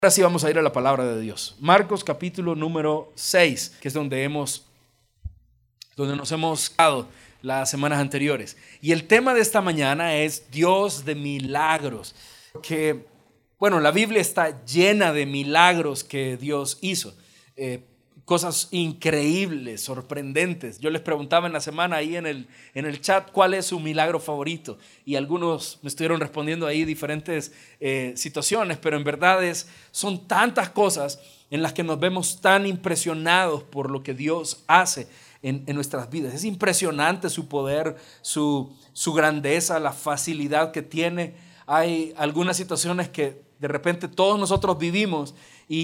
Ahora sí vamos a ir a la palabra de Dios. Marcos capítulo número 6, que es donde nos hemos quedado las semanas anteriores. Y el tema de esta mañana es Dios de milagros. Que, la Biblia está llena de milagros que Dios hizo. Cosas increíbles, sorprendentes. Yo les preguntaba en la semana ahí en el chat cuál es su milagro favorito, y algunos me estuvieron respondiendo ahí diferentes situaciones, pero en verdad son tantas cosas en las que nos vemos tan impresionados por lo que Dios hace en nuestras vidas. Es impresionante su poder, su grandeza, la facilidad que tiene. Hay algunas situaciones que de repente todos nosotros vivimos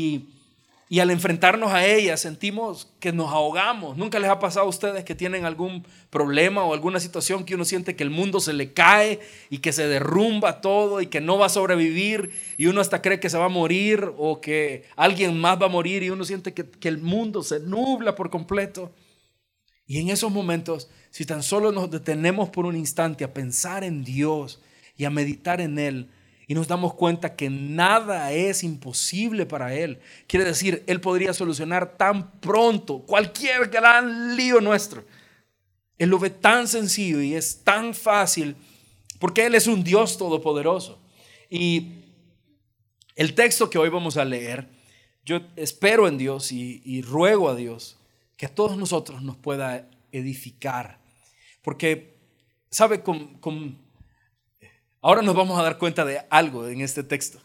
y al enfrentarnos a ellas sentimos que nos ahogamos. ¿Nunca les ha pasado a ustedes que tienen algún problema o alguna situación que uno siente que el mundo se le cae y que se derrumba todo y que no va a sobrevivir, y uno hasta cree que se va a morir o que alguien más va a morir, y uno siente que el mundo se nubla por completo? Y en esos momentos, si tan solo nos detenemos por un instante a pensar en Dios y a meditar en Él, y nos damos cuenta que nada es imposible para Él. Quiere decir, Él podría solucionar tan pronto cualquier gran lío nuestro. Él lo ve tan sencillo y es tan fácil porque Él es un Dios todopoderoso. Y el texto que hoy vamos a leer, yo espero en Dios y ruego a Dios que a todos nosotros nos pueda edificar. Porque, ¿sabe? Ahora nos vamos a dar cuenta de algo en este texto.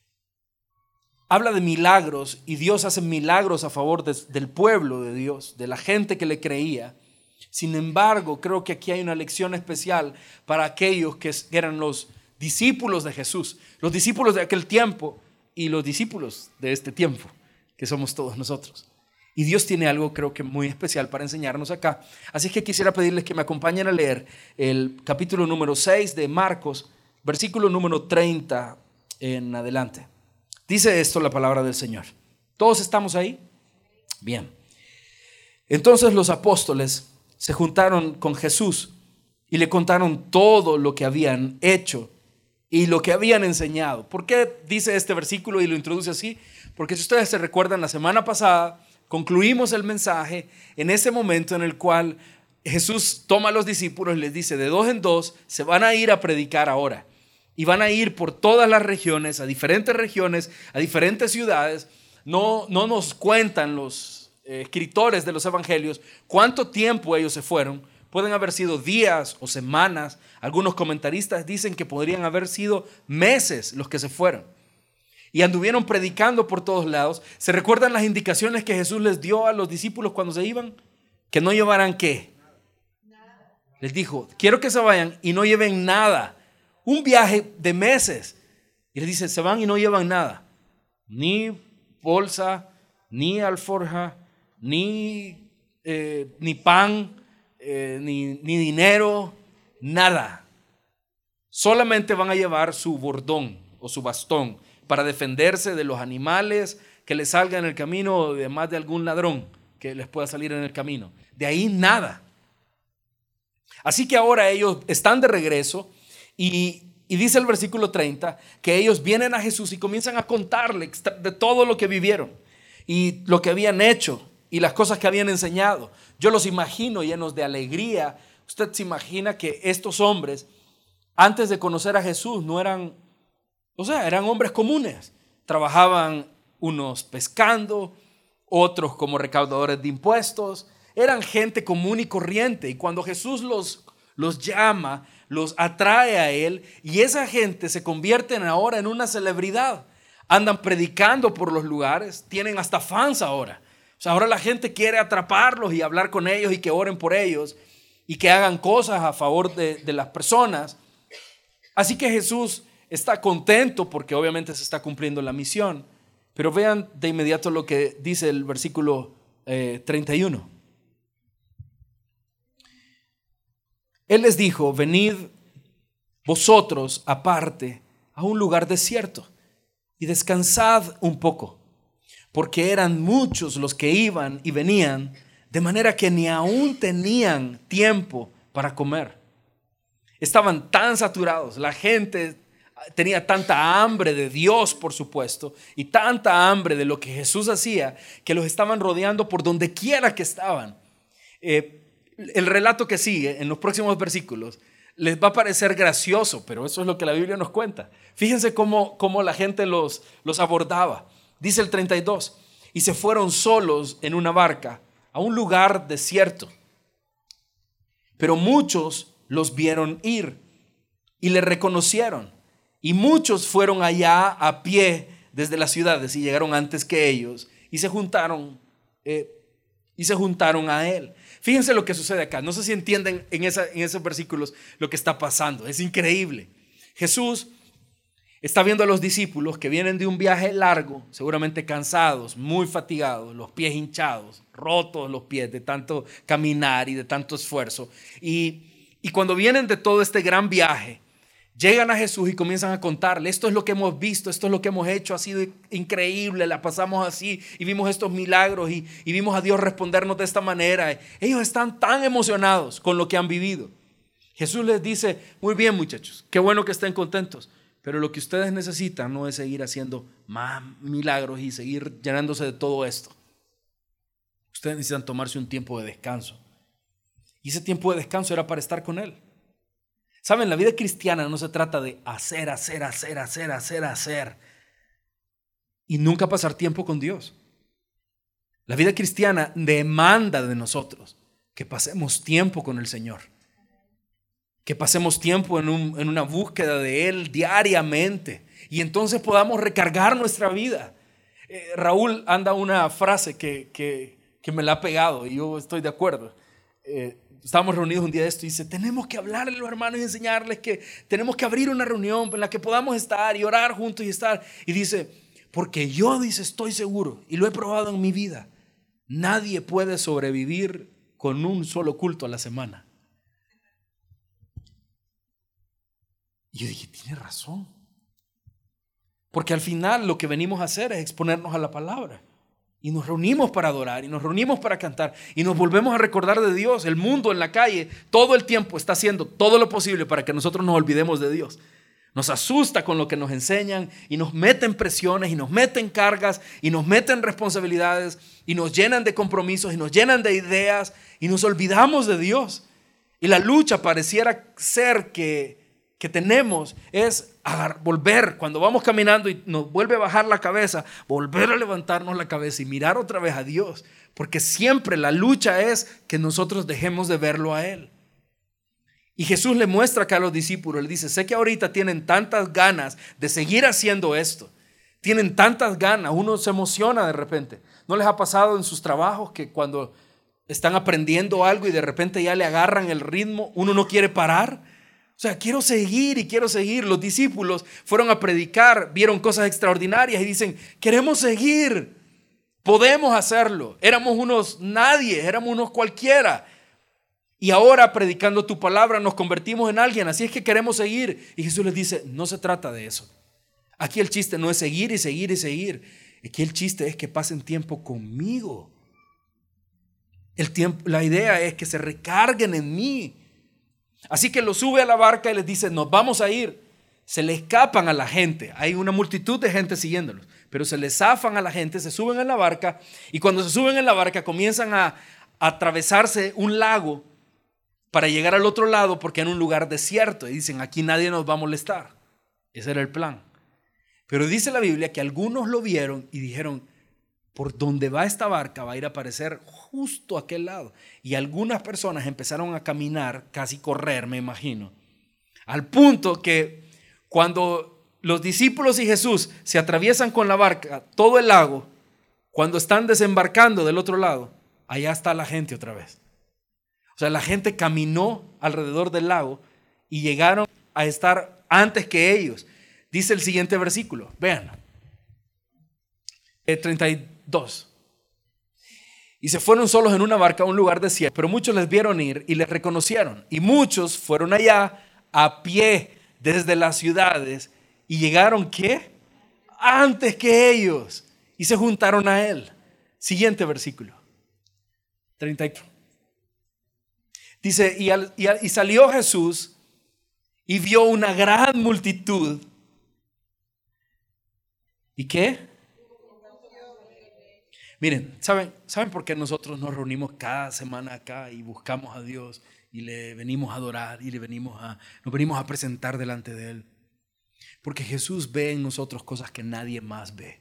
Habla de milagros, y Dios hace milagros a favor del pueblo de Dios, de la gente que le creía. Sin embargo, creo que aquí hay una lección especial para aquellos que eran los discípulos de Jesús, los discípulos de aquel tiempo y los discípulos de este tiempo, que somos todos nosotros. Y Dios tiene algo, creo que muy especial para enseñarnos acá. Así que quisiera pedirles que me acompañen a leer el capítulo número 6 de Marcos, versículo número 30 en adelante. Dice esto la palabra del Señor. ¿Todos estamos ahí? Bien. Entonces los apóstoles se juntaron con Jesús y le contaron todo lo que habían hecho y lo que habían enseñado. ¿Por qué dice este versículo y lo introduce así? Porque si ustedes se recuerdan, la semana pasada concluimos el mensaje en ese momento en el cual Jesús toma a los discípulos y les dice: de 2 en 2 se van a ir a predicar ahora. Y van a ir por todas las regiones, a diferentes ciudades. No nos cuentan los escritores de los evangelios cuánto tiempo ellos se fueron. Pueden haber sido días o semanas. Algunos comentaristas dicen que podrían haber sido meses los que se fueron. Y anduvieron predicando por todos lados. ¿Se recuerdan las indicaciones que Jesús les dio a los discípulos cuando se iban? Que no llevaran ¿qué? Nada. Les dijo: quiero que se vayan y no lleven nada. Un viaje de meses. Y les dice: se van y no llevan nada. Ni bolsa, ni alforja, ni pan, ni dinero, nada. Solamente van a llevar su bordón o su bastón para defenderse de los animales que les salgan en el camino, o de más de algún ladrón que les pueda salir en el camino. De ahí nada. Así que ahora ellos están de regreso. Y dice el versículo 30 que ellos vienen a Jesús y comienzan a contarle de todo lo que vivieron y lo que habían hecho y las cosas que habían enseñado. Yo los imagino llenos de alegría. Usted se imagina que estos hombres, antes de conocer a Jesús, eran hombres comunes. Trabajaban unos pescando, otros como recaudadores de impuestos. Eran gente común y corriente. Y cuando Jesús los llama, los atrae a Él, y esa gente se convierten ahora en una celebridad. Andan predicando por los lugares, tienen hasta fans ahora. O sea, ahora la gente quiere atraparlos y hablar con ellos y que oren por ellos y que hagan cosas a favor de las personas. Así que Jesús está contento porque obviamente se está cumpliendo la misión. Pero vean de inmediato lo que dice el versículo 31. Él les dijo: venid vosotros aparte a un lugar desierto y descansad un poco, porque eran muchos los que iban y venían, de manera que ni aún tenían tiempo para comer. Estaban tan saturados, la gente tenía tanta hambre de Dios, por supuesto, y tanta hambre de lo que Jesús hacía, que los estaban rodeando por donde quiera que estaban. El relato que sigue en los próximos versículos les va a parecer gracioso, pero eso es lo que la Biblia nos cuenta. Fíjense cómo la gente los abordaba. Dice el 32, y se fueron solos en una barca a un lugar desierto. Pero muchos los vieron ir y le reconocieron. Y muchos fueron allá a pie desde las ciudades y llegaron antes que ellos y se juntaron a él. Fíjense lo que sucede acá. No sé si entienden en esos versículos lo que está pasando. Es increíble. Jesús está viendo a los discípulos que vienen de un viaje largo, seguramente cansados, muy fatigados, los pies hinchados, rotos los pies de tanto caminar y de tanto esfuerzo. Y cuando vienen de todo este gran viaje, llegan a Jesús y comienzan a contarle: esto es lo que hemos visto, esto es lo que hemos hecho, ha sido increíble, la pasamos así y vimos estos milagros y vimos a Dios respondernos de esta manera. Ellos están tan emocionados con lo que han vivido. Jesús les dice: muy bien, muchachos, qué bueno que estén contentos, pero lo que ustedes necesitan no es seguir haciendo más milagros y seguir llenándose de todo esto. Ustedes necesitan tomarse un tiempo de descanso. Y ese tiempo de descanso era para estar con Él. Saben, la vida cristiana no se trata de hacer y nunca pasar tiempo con Dios. La vida cristiana demanda de nosotros que pasemos tiempo con el Señor, que pasemos tiempo en una búsqueda de Él diariamente y entonces podamos recargar nuestra vida. Raúl anda una frase que me la ha pegado y yo estoy de acuerdo. Estábamos reunidos un día de esto y dice: tenemos que hablarle a los hermanos y enseñarles que tenemos que abrir una reunión en la que podamos estar y orar juntos y estar. Y dice: porque yo, dice, estoy seguro y lo he probado en mi vida, nadie puede sobrevivir con un solo culto a la semana. Y yo dije: tiene razón. Porque al final lo que venimos a hacer es exponernos a la palabra. Y nos reunimos para adorar y nos reunimos para cantar y nos volvemos a recordar de Dios. El mundo en la calle todo el tiempo está haciendo todo lo posible para que nosotros nos olvidemos de Dios. Nos asusta con lo que nos enseñan y nos meten presiones y nos meten cargas y nos meten responsabilidades y nos llenan de compromisos y nos llenan de ideas y nos olvidamos de Dios. Y la lucha pareciera ser que tenemos es volver, cuando vamos caminando y nos vuelve a bajar la cabeza, volver a levantarnos la cabeza y mirar otra vez a Dios, porque siempre la lucha es que nosotros dejemos de verlo a Él. Y Jesús le muestra acá a los discípulos, le dice: sé que ahorita tienen tantas ganas de seguir haciendo esto, tienen tantas ganas, uno se emociona de repente. ¿No les ha pasado en sus trabajos que cuando están aprendiendo algo y de repente ya le agarran el ritmo, uno no quiere parar? O sea, quiero seguir y quiero seguir. Los discípulos fueron a predicar, vieron cosas extraordinarias y dicen: queremos seguir, podemos hacerlo. Éramos unos nadie, éramos unos cualquiera. Y ahora predicando tu palabra nos convertimos en alguien, así es que queremos seguir. Y Jesús les dice: no se trata de eso. Aquí el chiste no es seguir y seguir y seguir. Aquí el chiste es que pasen tiempo conmigo. La idea es que se recarguen en mí. Así que los sube a la barca y les dice: nos vamos a ir. Se le escapan a la gente. Hay una multitud de gente siguiéndolos, pero se les zafan a la gente, se suben en la barca y cuando se suben en la barca comienzan a atravesarse un lago para llegar al otro lado porque era un lugar desierto y dicen: aquí nadie nos va a molestar. Ese era el plan. Pero dice la Biblia que algunos lo vieron y dijeron: por donde va esta barca va a ir a aparecer justo a aquel lado. Y algunas personas empezaron a caminar, casi correr, me imagino, al punto que cuando los discípulos y Jesús se atraviesan con la barca todo el lago, cuando están desembarcando del otro lado, allá está la gente otra vez. O sea, la gente caminó alrededor del lago y llegaron a estar antes que ellos. Dice el siguiente versículo, vean, 32. Y se fueron solos en una barca a un lugar desierto, pero muchos les vieron ir y les reconocieron. Y muchos fueron allá a pie desde las ciudades y llegaron, ¿qué? Antes que ellos. Y se juntaron a Él. Siguiente versículo, 33. Dice, y salió Jesús y vio una gran multitud ¿Y qué? Miren, ¿saben por qué nosotros nos reunimos cada semana acá y buscamos a Dios y le venimos a adorar y nos venimos a presentar delante de Él? Porque Jesús ve en nosotros cosas que nadie más ve.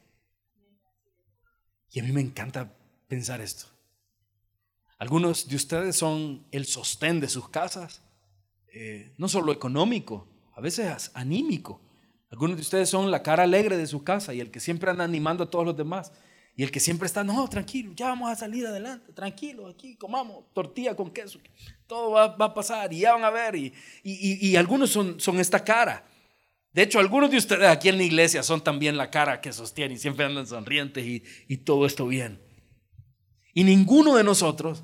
Y a mí me encanta pensar esto. Algunos de ustedes son el sostén de sus casas, no solo económico, a veces anímico. Algunos de ustedes son la cara alegre de su casa y el que siempre anda animando a todos los demás. Y el que siempre está, no, tranquilo, ya vamos a salir adelante, tranquilo, aquí comamos tortilla con queso, todo va a pasar y ya van a ver. Y algunos son esta cara. De hecho, algunos de ustedes aquí en la iglesia son también la cara que sostienen y siempre andan sonrientes y todo esto bien. Y ninguno de nosotros,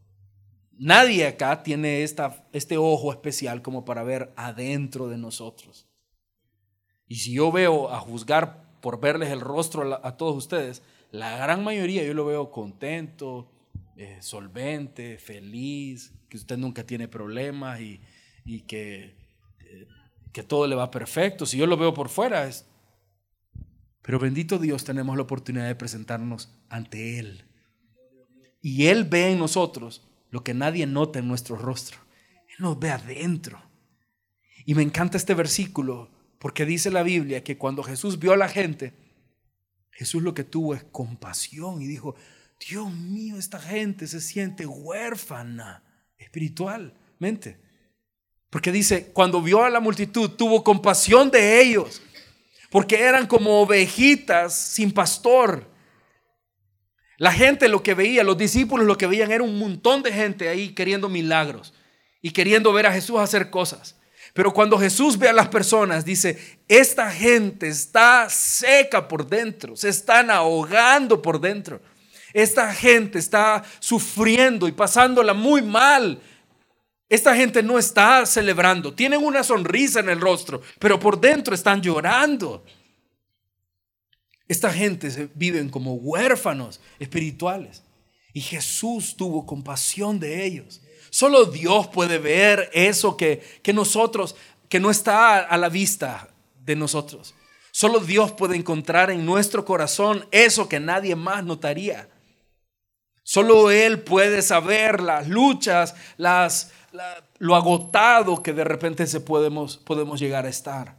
nadie acá tiene este ojo especial como para ver adentro de nosotros. Y si yo veo a juzgar por verles el rostro a todos ustedes, la gran mayoría yo lo veo contento, solvente, feliz, que usted nunca tiene problemas y que todo le va perfecto. Si yo lo veo por fuera, pero bendito Dios, tenemos la oportunidad de presentarnos ante Él. Y Él ve en nosotros lo que nadie nota en nuestro rostro. Él nos ve adentro. Y me encanta este versículo porque dice la Biblia que cuando Jesús vio a la gente, Jesús lo que tuvo es compasión y dijo, Dios mío, esta gente se siente huérfana espiritualmente. Porque dice, cuando vio a la multitud, tuvo compasión de ellos, porque eran como ovejitas sin pastor. La gente lo que veía, los discípulos lo que veían era un montón de gente ahí queriendo milagros y queriendo ver a Jesús hacer cosas. Pero cuando Jesús ve a las personas, dice, esta gente está seca por dentro, se están ahogando por dentro. Esta gente está sufriendo y pasándola muy mal. Esta gente no está celebrando, tienen una sonrisa en el rostro, pero por dentro están llorando. Esta gente viven como huérfanos espirituales y Jesús tuvo compasión de ellos. Solo Dios puede ver eso que nosotros, que no está a la vista de nosotros. Solo Dios puede encontrar en nuestro corazón eso que nadie más notaría. Solo Él puede saber las luchas, lo agotado que de repente podemos llegar a estar.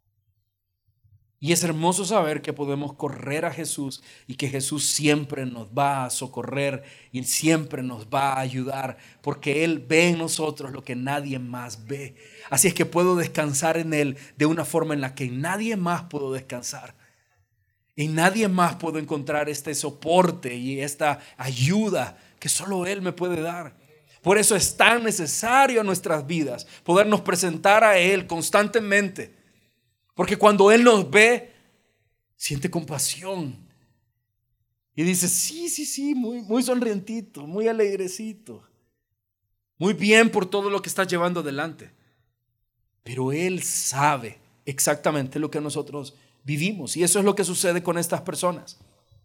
Y es hermoso saber que podemos correr a Jesús y que Jesús siempre nos va a socorrer y siempre nos va a ayudar porque Él ve en nosotros lo que nadie más ve. Así es que puedo descansar en Él de una forma en la que nadie más puedo descansar. Y nadie más puedo encontrar este soporte y esta ayuda que solo Él me puede dar. Por eso es tan necesario en nuestras vidas podernos presentar a Él constantemente. Porque cuando Él nos ve, siente compasión. Y dice, sí, muy sonrientito, muy alegrecito. Muy bien por todo lo que estás llevando adelante. Pero Él sabe exactamente lo que nosotros vivimos. Y eso es lo que sucede con estas personas.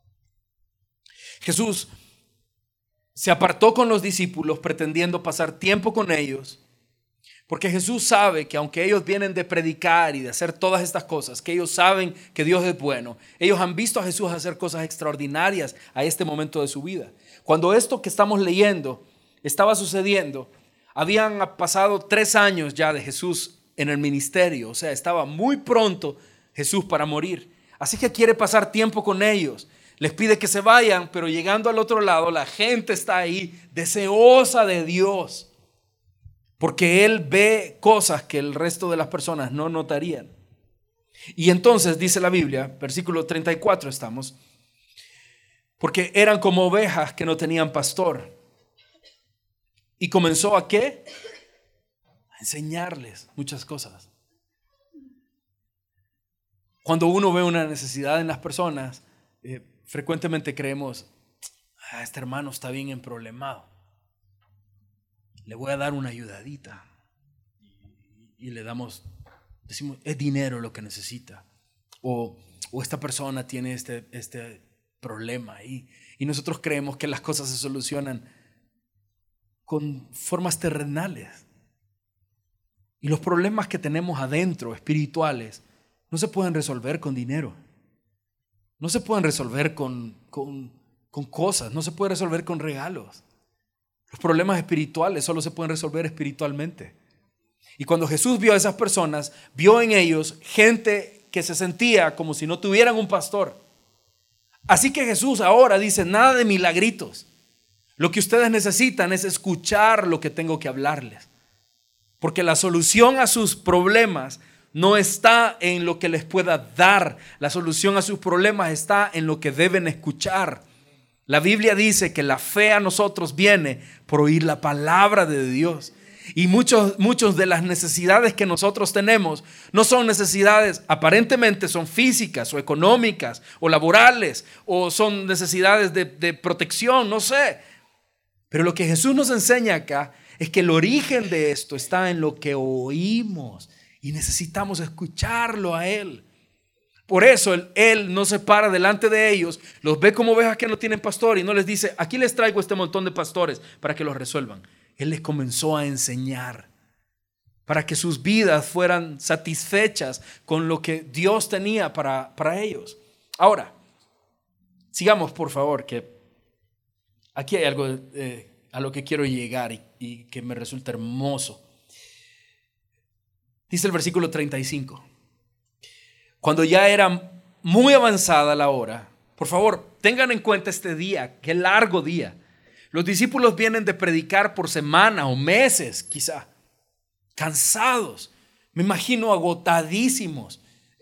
Jesús se apartó con los discípulos pretendiendo pasar tiempo con ellos. Porque Jesús sabe que aunque ellos vienen de predicar y de hacer todas estas cosas, que ellos saben que Dios es bueno, ellos han visto a Jesús hacer cosas extraordinarias a este momento de su vida. Cuando esto que estamos leyendo estaba sucediendo, habían pasado 3 años ya de Jesús en el ministerio, o sea, estaba muy pronto Jesús para morir. Así que quiere pasar tiempo con ellos. Les pide que se vayan, pero llegando al otro lado, la gente está ahí deseosa de Dios. Porque Él ve cosas que el resto de las personas no notarían. Y entonces dice la Biblia, versículo 34 estamos, porque eran como ovejas que no tenían pastor. Y comenzó ¿a qué? A enseñarles muchas cosas. Cuando uno ve una necesidad en las personas, frecuentemente creemos, este hermano está bien emproblemado. Le voy a dar una ayudadita. Y le decimos, es dinero lo que necesita. O esta persona tiene este problema. Y nosotros creemos que las cosas se solucionan con formas terrenales. Y los problemas que tenemos adentro, espirituales, no se pueden resolver con dinero. no se pueden resolver con cosas, no se puede resolver con regalos. Los problemas espirituales solo se pueden resolver espiritualmente. Y cuando Jesús vio a esas personas, vio en ellos gente que se sentía como si no tuvieran un pastor. Así que Jesús ahora dice, nada de milagritos. Lo que ustedes necesitan es escuchar lo que tengo que hablarles. Porque la solución a sus problemas no está en lo que les pueda dar. La solución a sus problemas está en lo que deben escuchar. La Biblia dice que la fe a nosotros viene por oír la palabra de Dios. Y muchos de las necesidades que nosotros tenemos no son necesidades, aparentemente son físicas o económicas o laborales o son necesidades de protección, no sé. Pero lo que Jesús nos enseña acá es que el origen de esto está en lo que oímos y necesitamos escucharlo a Él. Por eso Él no se para delante de ellos, los ve como ovejas que no tienen pastor y no les dice, aquí les traigo este montón de pastores para que los resuelvan. Él les comenzó a enseñar para que sus vidas fueran satisfechas con lo que Dios tenía para ellos. Ahora, sigamos por favor, que aquí hay algo a lo que quiero llegar y que me resulta hermoso. Dice el versículo 35. Cuando ya era muy avanzada la hora, por favor, tengan en cuenta este día, qué largo día. Los discípulos vienen de predicar por semanas o meses, quizá, cansados, me imagino agotadísimos,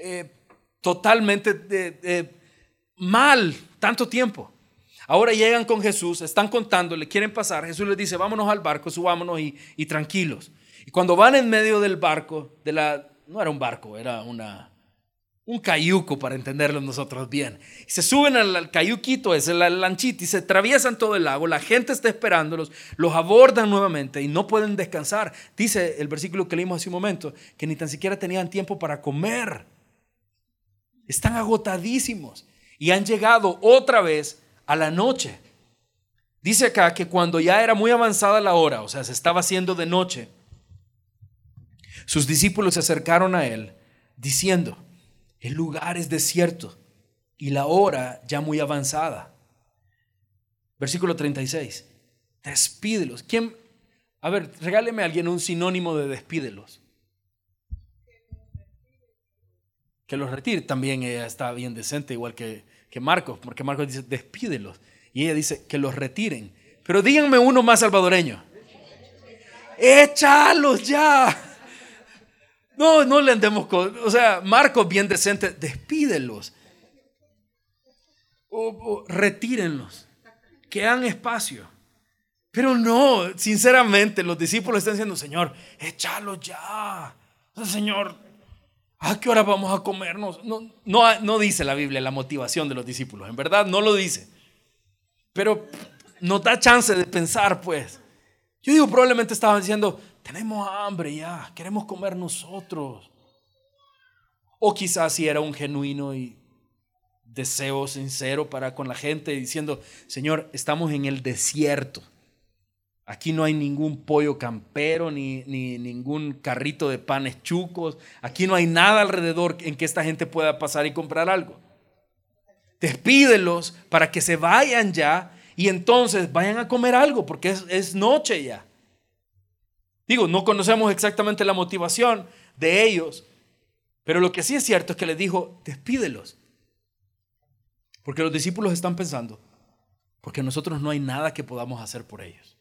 totalmente mal, tanto tiempo. Ahora llegan con Jesús, están contando, le quieren pasar. Jesús les dice, vámonos al barco, subámonos y tranquilos. Y cuando van en medio del barco, no era un barco, era un cayuco para entenderlo nosotros bien. Y se suben al cayuquito, es la lanchita, y se atraviesan todo el lago. La gente está esperándolos, los abordan nuevamente y no pueden descansar. Dice el versículo que leímos hace un momento, que ni tan siquiera tenían tiempo para comer. Están agotadísimos y han llegado otra vez a la noche. Dice acá que cuando ya era muy avanzada la hora, o sea, se estaba haciendo de noche, sus discípulos se acercaron a él diciendo, el lugar es desierto y la hora ya muy avanzada. Versículo 36. Despídelos. ¿Quién? A ver, regáleme a alguien un sinónimo de despídelos. Que los retire. También ella está bien decente, igual que Marcos, porque Marcos dice despídelos y ella dice que los retiren. Pero díganme uno más salvadoreño. Échalos ya. No le andemos con, o sea, Marcos bien decente, despídelos. Retírenlos, que hagan espacio. Pero no, sinceramente, los discípulos están diciendo, Señor, échalos ya. Señor, ¿a qué hora vamos a comernos? No dice la Biblia la motivación de los discípulos, en verdad no lo dice. Pero nos da chance de pensar, pues. Yo digo, probablemente estaban diciendo, tenemos hambre ya, queremos comer nosotros. O quizás si era un genuino y deseo sincero para con la gente, diciendo, Señor, estamos en el desierto. Aquí no hay ningún pollo campero, ni ningún carrito de panes chucos. Aquí no hay nada alrededor en que esta gente pueda pasar y comprar algo. Despídelos para que se vayan ya y entonces vayan a comer algo, porque es noche ya. Digo, no conocemos exactamente la motivación de ellos, pero lo que sí es cierto es que les dijo, despídelos. Porque los discípulos están pensando, porque nosotros no hay nada que podamos hacer por ellos.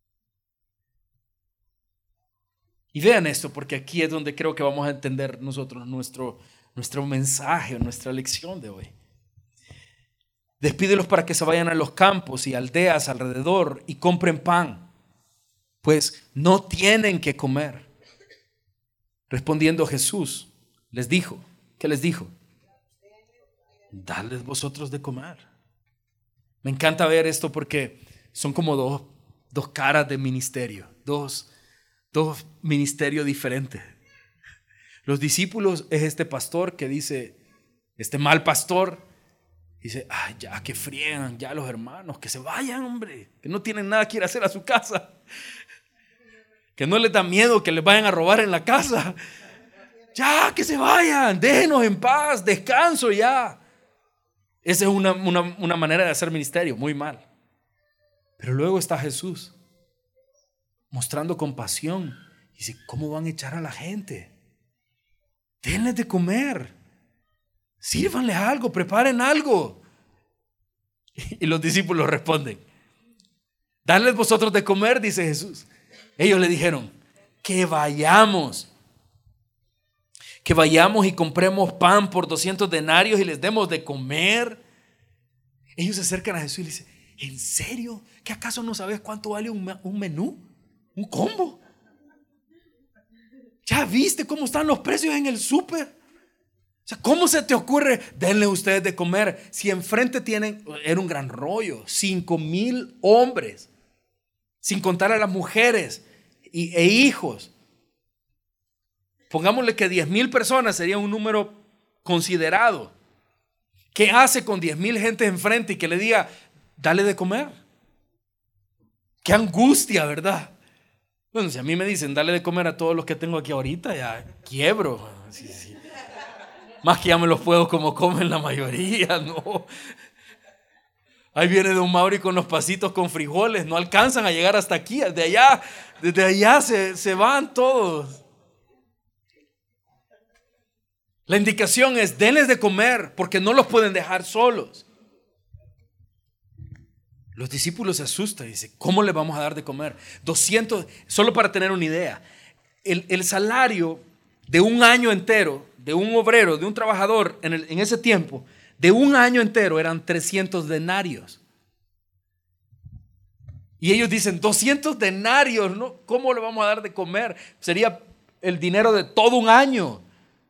Y vean esto, porque aquí es donde creo que vamos a entender nosotros nuestro mensaje, nuestra lección de hoy. Despídelos para que se vayan a los campos y aldeas alrededor y compren pan, pues no tienen que comer. Respondiendo Jesús, les dijo, ¿qué les dijo? Dadles vosotros de comer. Me encanta ver esto porque son como dos caras de ministerio, dos ministerios diferentes. Los discípulos es este pastor que dice, este mal pastor, dice, ay, ya que friegan, ya los hermanos, que se vayan, hombre, que no tienen nada que ir a hacer a su casa, que no les da miedo que les vayan a robar en la casa, ya que se vayan, déjenos en paz, descanso ya. Esa es una manera de hacer ministerio, muy mal. Pero luego está Jesús mostrando compasión. Dice, ¿cómo van a echar a la gente? Denles de comer. Sírvanles algo, preparen algo. Y los discípulos responden, dadles vosotros de comer, dice Jesús. Ellos le dijeron, que vayamos y compremos pan por 200 denarios y les demos de comer. Ellos se acercan a Jesús y le dicen, ¿en serio? ¿Que acaso no sabes cuánto vale un menú? ¿Un combo? ¿Ya viste cómo están los precios en el súper? O sea, ¿cómo se te ocurre? Denle ustedes de comer. Si enfrente tienen, era un gran rollo, 5,000 hombres, sin contar a las mujeres e hijos. Pongámosle que 10,000 personas sería un número considerado. ¿Qué hace con 10,000 gente enfrente y que le diga, dale de comer? Qué angustia, ¿verdad? Bueno, si a mí me dicen, dale de comer a todos los que tengo aquí ahorita, ya quiebro. Sí. Más que ya me los puedo como comen la mayoría, ¿no? Ahí viene don Mauri con los pasitos con frijoles, no alcanzan a llegar hasta aquí, desde allá se van todos. La indicación es, denles de comer, porque no los pueden dejar solos. Los discípulos se asustan y dicen, ¿cómo le vamos a dar de comer? 200, solo para tener una idea, el salario de un año entero, de un obrero, de un trabajador en ese tiempo, de un año entero eran 300 denarios. Y ellos dicen, 200 denarios, ¿no? ¿Cómo le vamos a dar de comer? Sería el dinero de todo un año.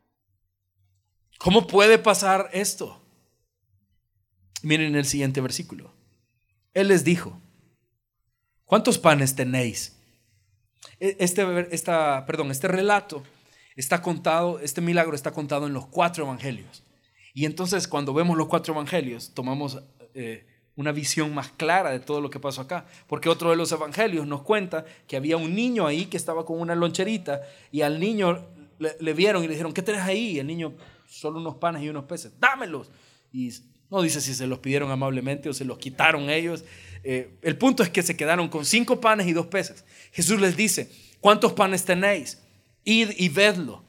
¿Cómo puede pasar esto? Miren el siguiente versículo. Él les dijo, ¿cuántos panes tenéis? Este relato está contado, este milagro está contado en los 4 evangelios. Y entonces cuando vemos los 4 evangelios, tomamos una visión más clara de todo lo que pasó acá. Porque otro de los evangelios nos cuenta que había un niño ahí que estaba con una loncherita y al niño le vieron y le dijeron, ¿qué tenés ahí? Y el niño, solo unos panes y unos peces, dámelos. Y no dice si se los pidieron amablemente o se los quitaron ellos. El punto es que se quedaron con 5 panes y 2 peces. Jesús les dice, ¿cuántos panes tenéis? Id y vedlo.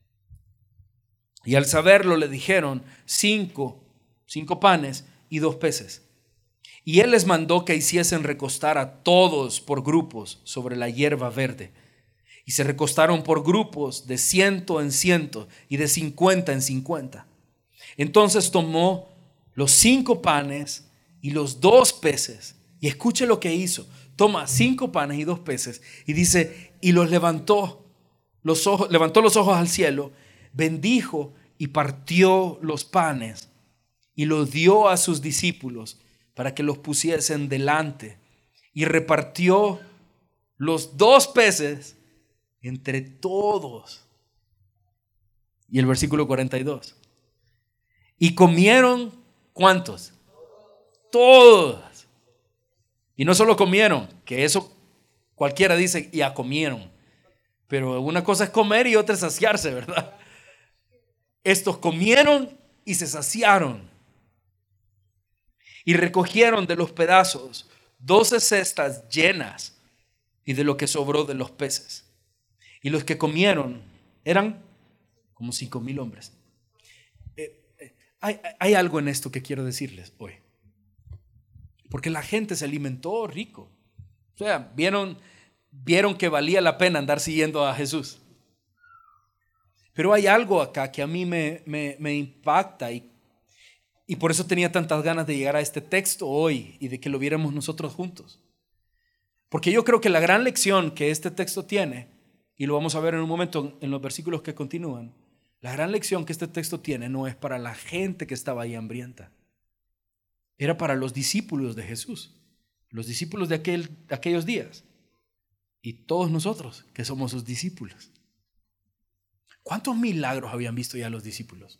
Y al saberlo le dijeron 5 panes y 2 peces. Y él les mandó que hiciesen recostar a todos por grupos sobre la hierba verde. Y se recostaron por grupos de 100 en 100 y de 50 en 50. Entonces tomó los 5 panes y los 2 peces. Y escuche lo que hizo. Toma 5 panes y 2 peces. Y dice, y los levantó los ojos al cielo, bendijo y partió los panes y los dio a sus discípulos para que los pusiesen delante. Y repartió los 2 peces entre todos. Y el versículo 42. Y comieron, ¿cuántos? Todos. Y no solo comieron, que eso cualquiera dice, ya comieron. Pero una cosa es comer y otra es saciarse, ¿verdad? Estos comieron y se saciaron. Y recogieron de los pedazos 12 cestas llenas y de lo que sobró de los peces. Y los que comieron eran como 5,000 hombres. Hay algo en esto que quiero decirles hoy. Porque la gente se alimentó rico. O sea, vieron que valía la pena andar siguiendo a Jesús. Pero hay algo acá que a mí me impacta y por eso tenía tantas ganas de llegar a este texto hoy y de que lo viéramos nosotros juntos. Porque yo creo que la gran lección que este texto tiene, y lo vamos a ver en un momento en los versículos que continúan, la gran lección que este texto tiene no es para la gente que estaba ahí hambrienta. Era para los discípulos de Jesús, los discípulos de aquellos días y todos nosotros que somos sus discípulos. ¿Cuántos milagros habían visto ya los discípulos?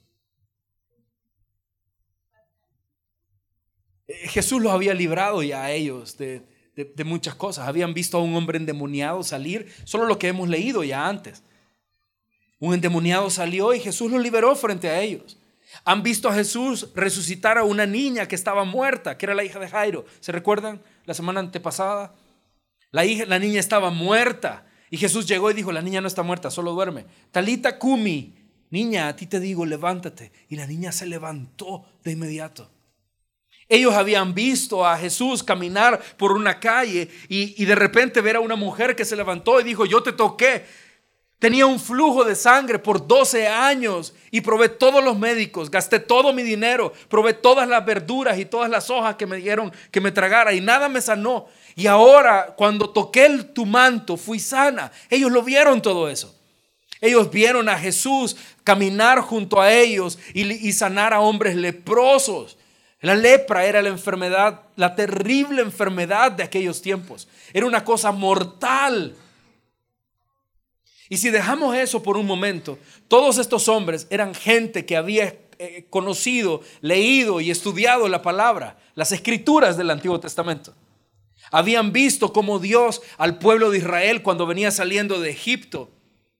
Jesús los había librado ya a ellos de muchas cosas. Habían visto a un hombre endemoniado salir, solo lo que hemos leído ya antes. Un endemoniado salió y Jesús los liberó frente a ellos. Han visto a Jesús resucitar a una niña que estaba muerta, que era la hija de Jairo. ¿Se recuerdan la semana antepasada? La niña estaba muerta y Jesús llegó y dijo: la niña no está muerta, solo duerme. Talita Kumi, niña, a ti te digo, levántate. Y la niña se levantó de inmediato. Ellos habían visto a Jesús caminar por una calle y de repente ver a una mujer que se levantó y dijo: yo te toqué. Tenía un flujo de sangre por 12 años y probé todos los médicos, gasté todo mi dinero, probé todas las verduras y todas las hojas que me dieron que me tragara y nada me sanó. Y ahora cuando toqué tu manto fui sana. Ellos lo vieron todo eso. Ellos vieron a Jesús caminar junto a ellos y sanar a hombres leprosos. La lepra era la enfermedad, la terrible enfermedad de aquellos tiempos. Era una cosa mortal. Y si dejamos eso por un momento, todos estos hombres eran gente que había conocido, leído y estudiado la palabra, las escrituras del Antiguo Testamento. Habían visto cómo Dios al pueblo de Israel, cuando venía saliendo de Egipto,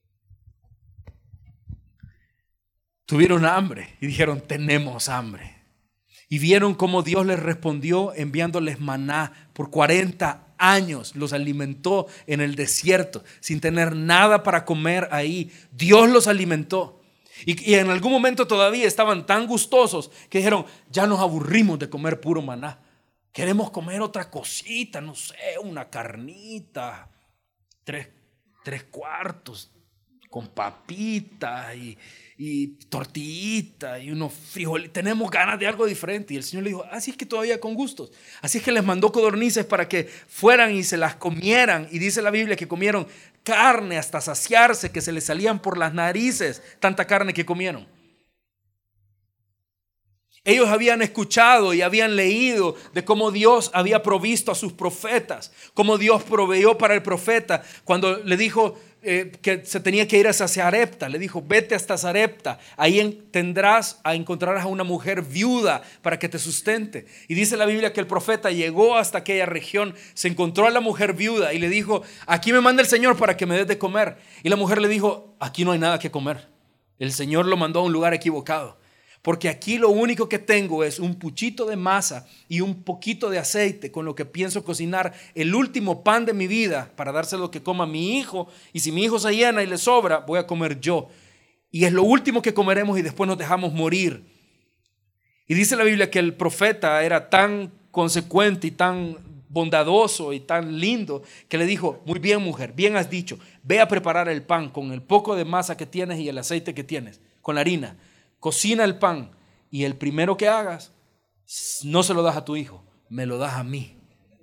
tuvieron hambre y dijeron: tenemos hambre. Y vieron cómo Dios les respondió enviándoles maná por 40 años. Los alimentó en el desierto sin tener nada para comer ahí. Dios los alimentó. Y en algún momento todavía estaban tan gustosos que dijeron: ya nos aburrimos de comer puro maná. Queremos comer otra cosita, no sé, una carnita, tres cuartos con papitas y tortillita y unos frijoles. Tenemos ganas de algo diferente. Y el Señor le dijo: así es que todavía con gustos. Así es que les mandó codornices para que fueran y se las comieran. Y dice la Biblia que comieron carne hasta saciarse, que se les salían por las narices tanta carne que comieron. Ellos habían escuchado y habían leído de cómo Dios había provisto a sus profetas, cómo Dios proveyó para el profeta cuando le dijo que se tenía que ir hacia Sarepta. Le dijo: vete hasta Sarepta, ahí encontrarás a una mujer viuda para que te sustente. Y dice la Biblia que el profeta llegó hasta aquella región, se encontró a la mujer viuda y le dijo: aquí me manda el Señor para que me des de comer. Y la mujer le dijo: aquí no hay nada que comer. El Señor lo mandó a un lugar equivocado. Porque aquí lo único que tengo es un puchito de masa y un poquito de aceite con lo que pienso cocinar el último pan de mi vida para dárselo que coma mi hijo. Y si mi hijo se llena y le sobra, voy a comer yo. Y es lo último que comeremos y después nos dejamos morir. Y dice la Biblia que el profeta era tan consecuente y tan bondadoso y tan lindo que le dijo: muy bien, mujer, bien has dicho, ve a preparar el pan con el poco de masa que tienes y el aceite que tienes, con la harina. Cocina el pan y el primero que hagas no se lo das a tu hijo, me lo das a mí.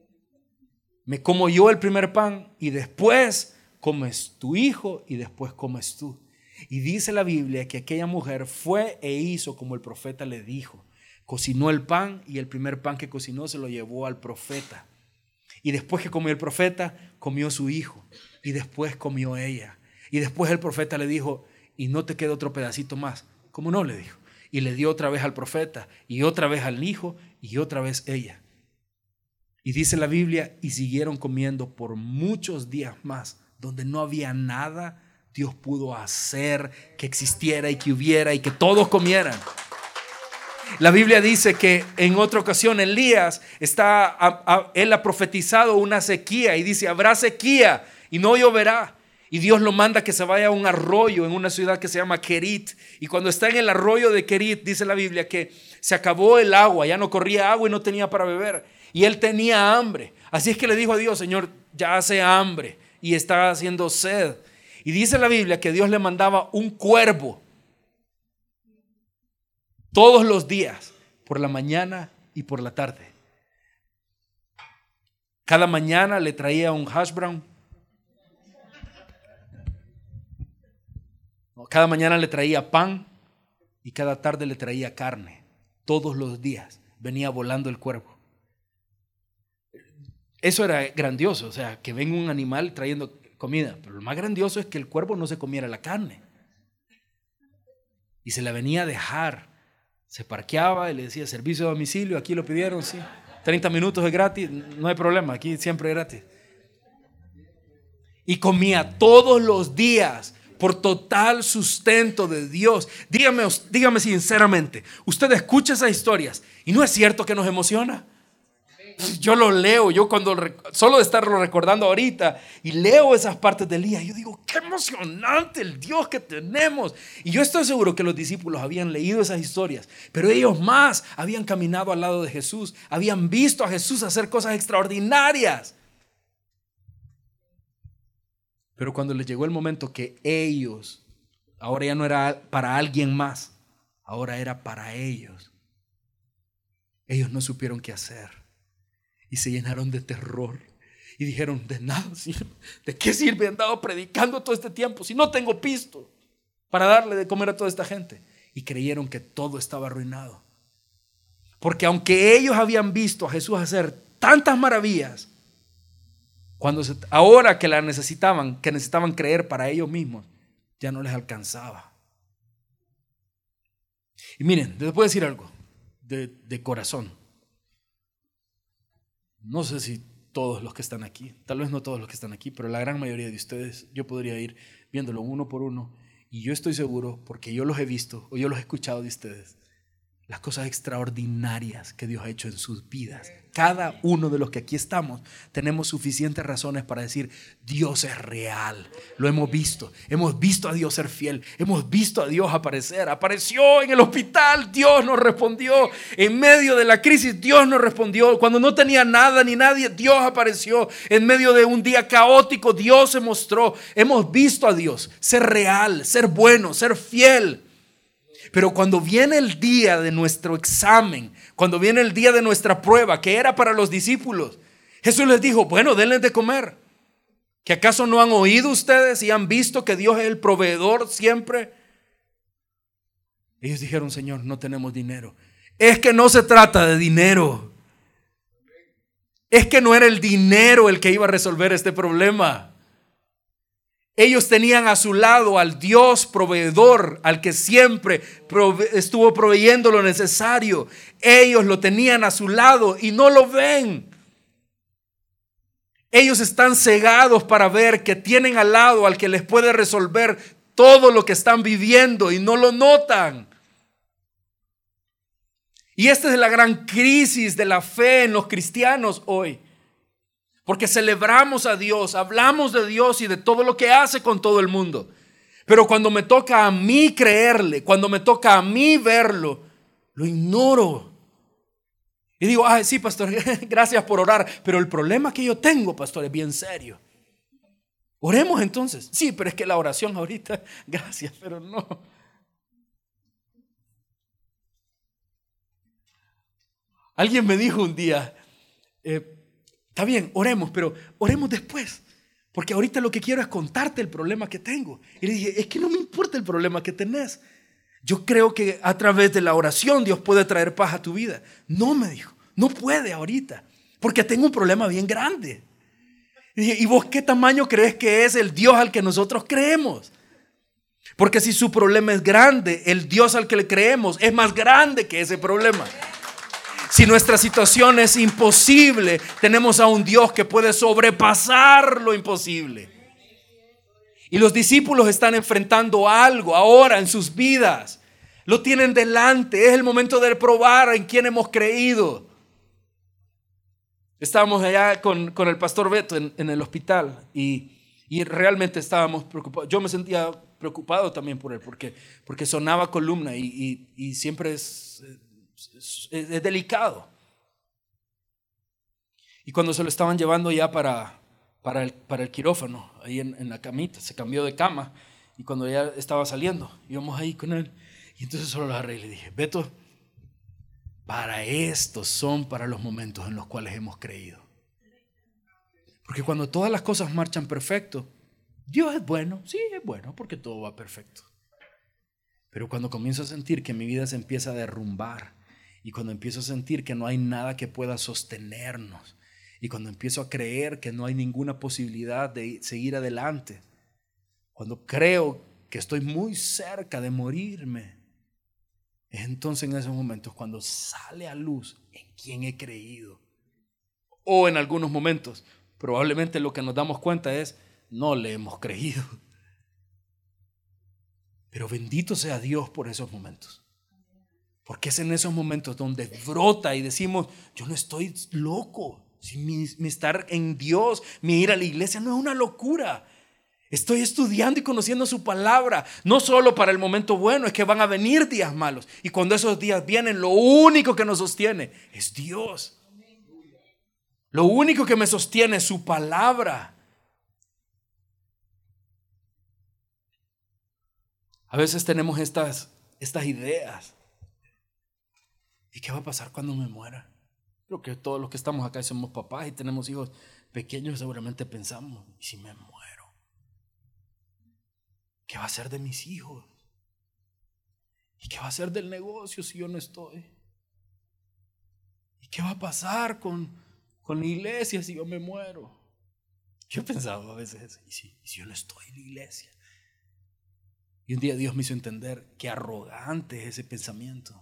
Me como yo el primer pan y después comes tu hijo y después comes tú. Y dice la Biblia que aquella mujer fue e hizo como el profeta le dijo. Cocinó el pan y el primer pan que cocinó se lo llevó al profeta. Y después que comió el profeta, comió su hijo y después comió ella. Y después el profeta le dijo: y no te queda otro pedacito más. ¿Cómo no?, le dijo. Y le dio otra vez al profeta y otra vez al hijo y otra vez ella. Y dice la Biblia: y siguieron comiendo por muchos días más. Donde no había nada, Dios pudo hacer que existiera y que hubiera y que todos comieran. La Biblia dice que en otra ocasión Elías él ha profetizado una sequía y dice: habrá sequía y no lloverá. Y Dios lo manda que se vaya a un arroyo en una ciudad que se llama Kerit. Y cuando está en el arroyo de Kerit, dice la Biblia que se acabó el agua, ya no corría agua y no tenía para beber. Y él tenía hambre. Así es que le dijo a Dios: Señor, ya hace hambre y está haciendo sed. Y dice la Biblia que Dios le mandaba un cuervo todos los días, por la mañana y por la tarde. Cada mañana le traía un hash brown. Cada mañana le traía pan y cada tarde le traía carne. Todos los días venía volando el cuervo. Eso era grandioso, o sea, que venga un animal trayendo comida. Pero lo más grandioso es que el cuervo no se comiera la carne. Y se la venía a dejar. Se parqueaba y le decía: servicio de domicilio, aquí lo pidieron, sí. 30 minutos es gratis, no hay problema, aquí siempre es gratis. Y comía todos los días por total sustento de Dios. Dígame sinceramente, usted escucha esas historias y no es cierto que nos emociona. Yo lo leo, solo de estarlo recordando ahorita y leo esas partes del día, yo digo, qué emocionante el Dios que tenemos. Y yo estoy seguro que los discípulos habían leído esas historias, pero ellos más habían caminado al lado de Jesús, habían visto a Jesús hacer cosas extraordinarias. Pero cuando les llegó el momento que ellos, ahora ya no era para alguien más, ahora era para ellos, ellos no supieron qué hacer. Y se llenaron de terror y dijeron, de nada sirve. ¿De qué sirve? He andado predicando todo este tiempo si no tengo pisto para darle de comer a toda esta gente. Y creyeron que todo estaba arruinado. Porque aunque ellos habían visto a Jesús hacer tantas maravillas, ahora que necesitaban creer para ellos mismos, ya no les alcanzaba. Y miren, les voy a decir algo de corazón. No sé si todos los que están aquí, tal vez no todos los que están aquí, pero la gran mayoría de ustedes, yo podría ir viéndolo uno por uno, y yo estoy seguro, porque yo los he visto o yo los he escuchado de ustedes, las cosas extraordinarias que Dios ha hecho en sus vidas. Cada uno de los que aquí estamos tenemos suficientes razones para decir, Dios es real. Lo hemos visto a Dios ser fiel, hemos visto a Dios apareció en el hospital, Dios nos respondió, en medio de la crisis Dios nos respondió, cuando no tenía nada ni nadie, Dios apareció, en medio de un día caótico, Dios se mostró. Hemos visto a Dios ser real, ser bueno, ser fiel. Pero cuando viene el día de nuestro examen, cuando viene el día de nuestra prueba, que era para los discípulos, Jesús les dijo, bueno, denles de comer. ¿Que acaso no han oído ustedes y han visto que Dios es el proveedor siempre? Ellos dijeron, Señor, no tenemos dinero. Es que no se trata de dinero. Es que no era el dinero el que iba a resolver este problema. Ellos tenían a su lado al Dios proveedor, al que siempre estuvo proveyendo lo necesario. Ellos lo tenían a su lado y no lo ven. Ellos están cegados para ver que tienen al lado al que les puede resolver todo lo que están viviendo y no lo notan. Y esta es la gran crisis de la fe en los cristianos hoy. Porque celebramos a Dios, hablamos de Dios y de todo lo que hace con todo el mundo. Pero cuando me toca a mí creerle, cuando me toca a mí verlo, lo ignoro. Y digo, ay, sí, pastor, gracias por orar. Pero el problema que yo tengo, pastor, es bien serio. Oremos entonces. Sí, pero es que la oración ahorita, gracias, pero no. Alguien me dijo un día, está bien, oremos, pero oremos después. Porque ahorita lo que quiero es contarte el problema que tengo. Y le dije, es que no me importa el problema que tenés. Yo creo que a través de la oración Dios puede traer paz a tu vida. No, me dijo, no puede ahorita. Porque tengo un problema bien grande. Y dije, ¿y vos qué tamaño crees que es el Dios al que nosotros creemos? Porque si su problema es grande, el Dios al que le creemos es más grande que ese problema. Si nuestra situación es imposible, tenemos a un Dios que puede sobrepasar lo imposible. Y los discípulos están enfrentando algo ahora en sus vidas. Lo tienen delante. Es el momento de probar en quién hemos creído. Estábamos allá con el pastor Beto en el hospital y realmente estábamos preocupados. Yo me sentía preocupado también por él porque sonaba columna y siempre es delicado. Y cuando se lo estaban llevando ya para el quirófano, ahí en la camita, se cambió de cama, y cuando ya estaba saliendo, íbamos ahí con él, y entonces solo lo agarré y le dije, Beto, para los momentos en los cuales hemos creído. Porque cuando todas las cosas marchan perfecto, Dios es bueno, sí es bueno, porque todo va perfecto. Pero cuando comienzo a sentir que mi vida se empieza a derrumbar, y cuando empiezo a sentir que no hay nada que pueda sostenernos, y cuando empiezo a creer que no hay ninguna posibilidad de seguir adelante, cuando creo que estoy muy cerca de morirme, es entonces en esos momentos cuando sale a luz en quién he creído. O en algunos momentos probablemente lo que nos damos cuenta es no le hemos creído. Pero bendito sea Dios por esos momentos. Porque es en esos momentos donde brota y decimos, yo no estoy loco. Si mi estar en Dios, mi ir a la iglesia no es una locura. Estoy estudiando y conociendo su palabra. No solo para el momento bueno, es que van a venir días malos. Y cuando esos días vienen, lo único que nos sostiene es Dios. Lo único que me sostiene es su palabra. A veces tenemos estas ideas. ¿Y qué va a pasar cuando me muera? Creo que todos los que estamos acá y somos papás y tenemos hijos pequeños seguramente pensamos, ¿y si me muero? ¿Qué va a ser de mis hijos? ¿Y qué va a ser del negocio si yo no estoy? ¿Y qué va a pasar con la iglesia si yo me muero? Yo he pensado a veces, ¿y si yo no estoy en la iglesia? Y un día Dios me hizo entender qué arrogante es ese pensamiento.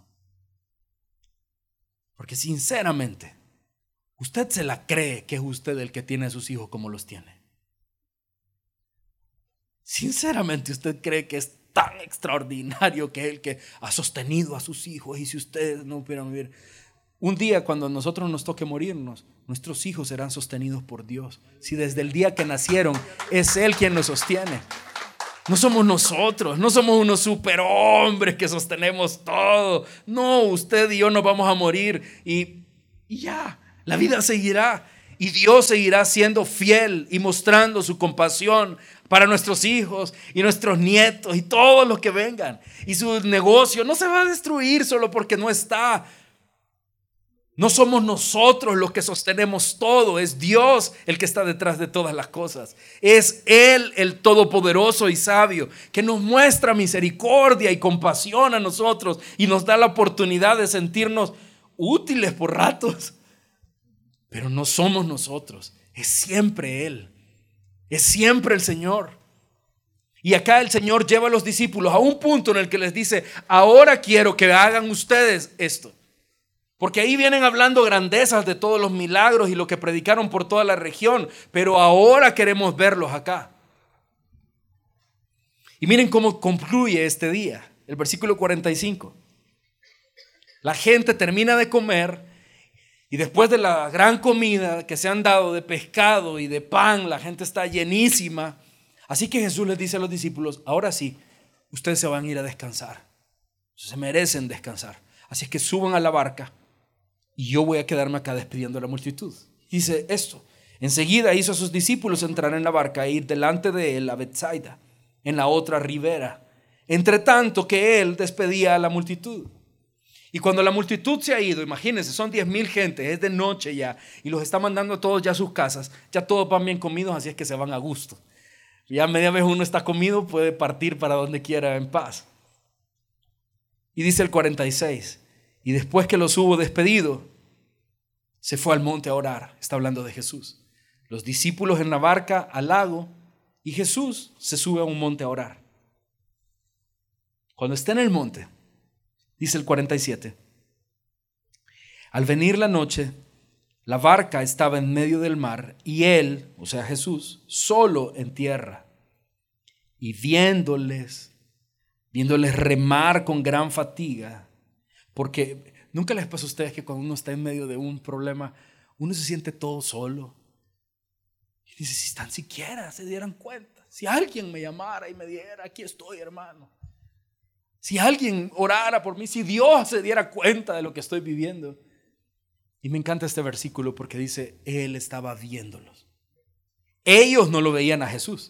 Porque sinceramente, usted se la cree que es usted el que tiene a sus hijos como los tiene. Sinceramente, usted cree que es tan extraordinario que es el que ha sostenido a sus hijos. Y si ustedes no pudieran vivir, un día cuando a nosotros nos toque morirnos, nuestros hijos serán sostenidos por Dios. Si desde el día que nacieron es Él quien nos sostiene. No somos nosotros, no somos unos superhombres que sostenemos todo. No, usted y yo nos vamos a morir y ya, la vida seguirá. Y Dios seguirá siendo fiel y mostrando su compasión para nuestros hijos y nuestros nietos y todos los que vengan. Y su negocio no se va a destruir solo porque no está. No somos nosotros los que sostenemos todo, es Dios el que está detrás de todas las cosas. Es Él el todopoderoso y sabio que nos muestra misericordia y compasión a nosotros y nos da la oportunidad de sentirnos útiles por ratos. Pero no somos nosotros, es siempre Él, es siempre el Señor. Y acá el Señor lleva a los discípulos a un punto en el que les dice, ahora quiero que hagan ustedes esto. Porque ahí vienen hablando grandezas de todos los milagros y lo que predicaron por toda la región, pero ahora queremos verlos acá. Y miren cómo concluye este día, el versículo 45. La gente termina de comer y después de la gran comida que se han dado de pescado y de pan, la gente está llenísima. Así que Jesús les dice a los discípulos, ahora sí, ustedes se van a ir a descansar. Se merecen descansar. Así que suban a la barca. Y yo voy a quedarme acá despidiendo a la multitud. Dice esto. Enseguida hizo a sus discípulos entrar en la barca e ir delante de él a Betsaida, en la otra ribera, entre tanto que él despedía a la multitud. Y cuando la multitud se ha ido, imagínense, son 10,000 gente, es de noche ya, y los está mandando a todos ya a sus casas, ya todos van bien comidos, así es que se van a gusto. Ya media vez uno está comido, puede partir para donde quiera en paz. Y dice el 46. Y después que los hubo despedido, se fue al monte a orar. Está hablando de Jesús. Los discípulos en la barca al lago y Jesús se sube a un monte a orar. Cuando está en el monte, dice el 47, al venir la noche, la barca estaba en medio del mar y él, o sea Jesús, solo en tierra. Y viéndoles remar con gran fatiga, porque nunca les pasa a ustedes que cuando uno está en medio de un problema, uno se siente todo solo. Y dice, si tan siquiera se dieran cuenta, si alguien me llamara y me diera, aquí estoy, hermano. Si alguien orara por mí, si Dios se diera cuenta de lo que estoy viviendo. Y me encanta este versículo porque dice, Él estaba viéndolos. Ellos no lo veían a Jesús.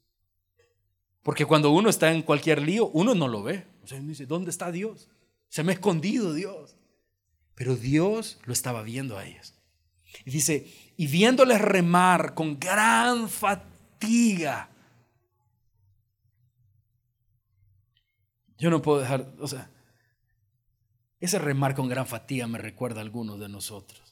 Porque cuando uno está en cualquier lío, uno no lo ve. O sea, uno dice, ¿dónde está Dios? Se me ha escondido Dios. Pero Dios lo estaba viendo a ellos. Y dice, y viéndoles remar con gran fatiga. Yo no puedo dejar, o sea, ese remar con gran fatiga me recuerda a algunos de nosotros.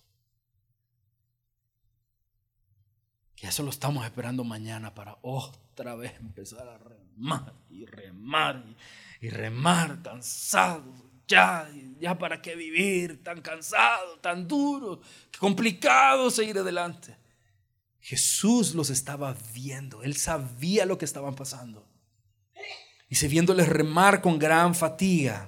Que eso lo estamos esperando mañana para otra vez empezar a remar y remar y remar, cansados. Ya para qué vivir tan cansado, tan duro, complicado seguir adelante. Jesús los estaba viendo, Él sabía lo que estaban pasando. Dice, viéndoles remar con gran fatiga,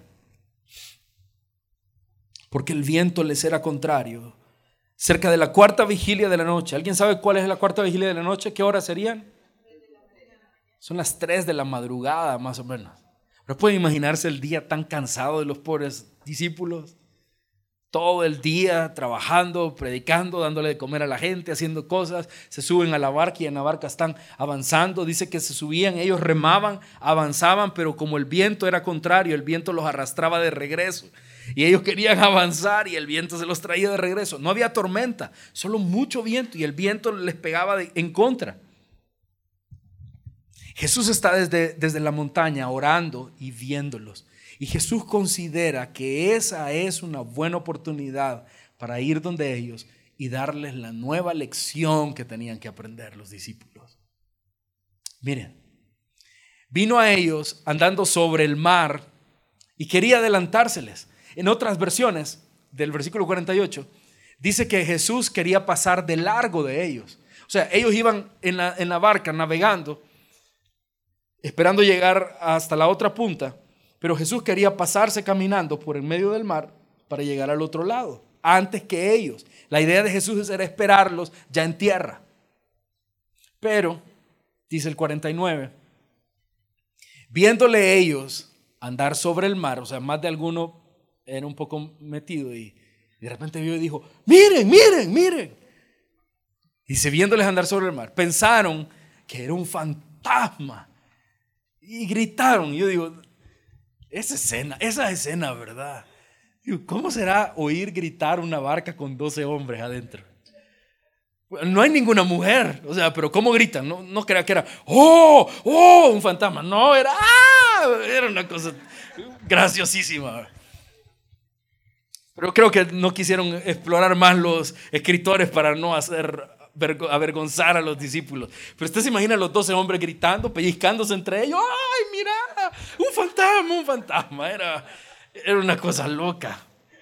porque el viento les era contrario. Cerca de la cuarta vigilia de la noche. ¿Alguien sabe cuál es la cuarta vigilia de la noche? ¿Qué horas serían? Son las 3 de la madrugada, más o menos. Pero pueden imaginarse el día tan cansado de los pobres discípulos. Todo el día trabajando, predicando, dándole de comer a la gente, haciendo cosas. Se suben a la barca y en la barca están avanzando. Dice que se subían, ellos remaban, avanzaban, pero como el viento era contrario, el viento los arrastraba de regreso. Y ellos querían avanzar y el viento se los traía de regreso. No había tormenta, solo mucho viento y el viento les pegaba en contra. Jesús está desde la montaña orando y viéndolos. Y Jesús considera que esa es una buena oportunidad para ir donde ellos y darles la nueva lección que tenían que aprender los discípulos. Miren, vino a ellos andando sobre el mar y quería adelantárseles. En otras versiones del versículo 48 dice que Jesús quería pasar de largo de ellos. O sea, ellos iban en la barca navegando, esperando llegar hasta la otra punta, pero Jesús quería pasarse caminando por el medio del mar para llegar al otro lado, antes que ellos. La idea de Jesús era esperarlos ya en tierra. Pero, dice el 49, viéndole ellos andar sobre el mar, o sea, más de alguno era un poco metido y de repente vio y dijo, miren, miren, miren. Dice, viéndoles andar sobre el mar, pensaron que era un fantasma y gritaron. Y yo digo, esa escena, ¿verdad? Digo, ¿cómo será oír gritar una barca con 12 hombres adentro? No hay ninguna mujer, o sea, pero ¿cómo gritan? No crea que era, un fantasma. No, era una cosa graciosísima. Pero creo que no quisieron explorar más los escritores para no avergonzar a los discípulos. Pero usted se imagina a los 12 hombres gritando, pellizcándose entre ellos. ¡Ay, mira! Un fantasma. Era una cosa loca.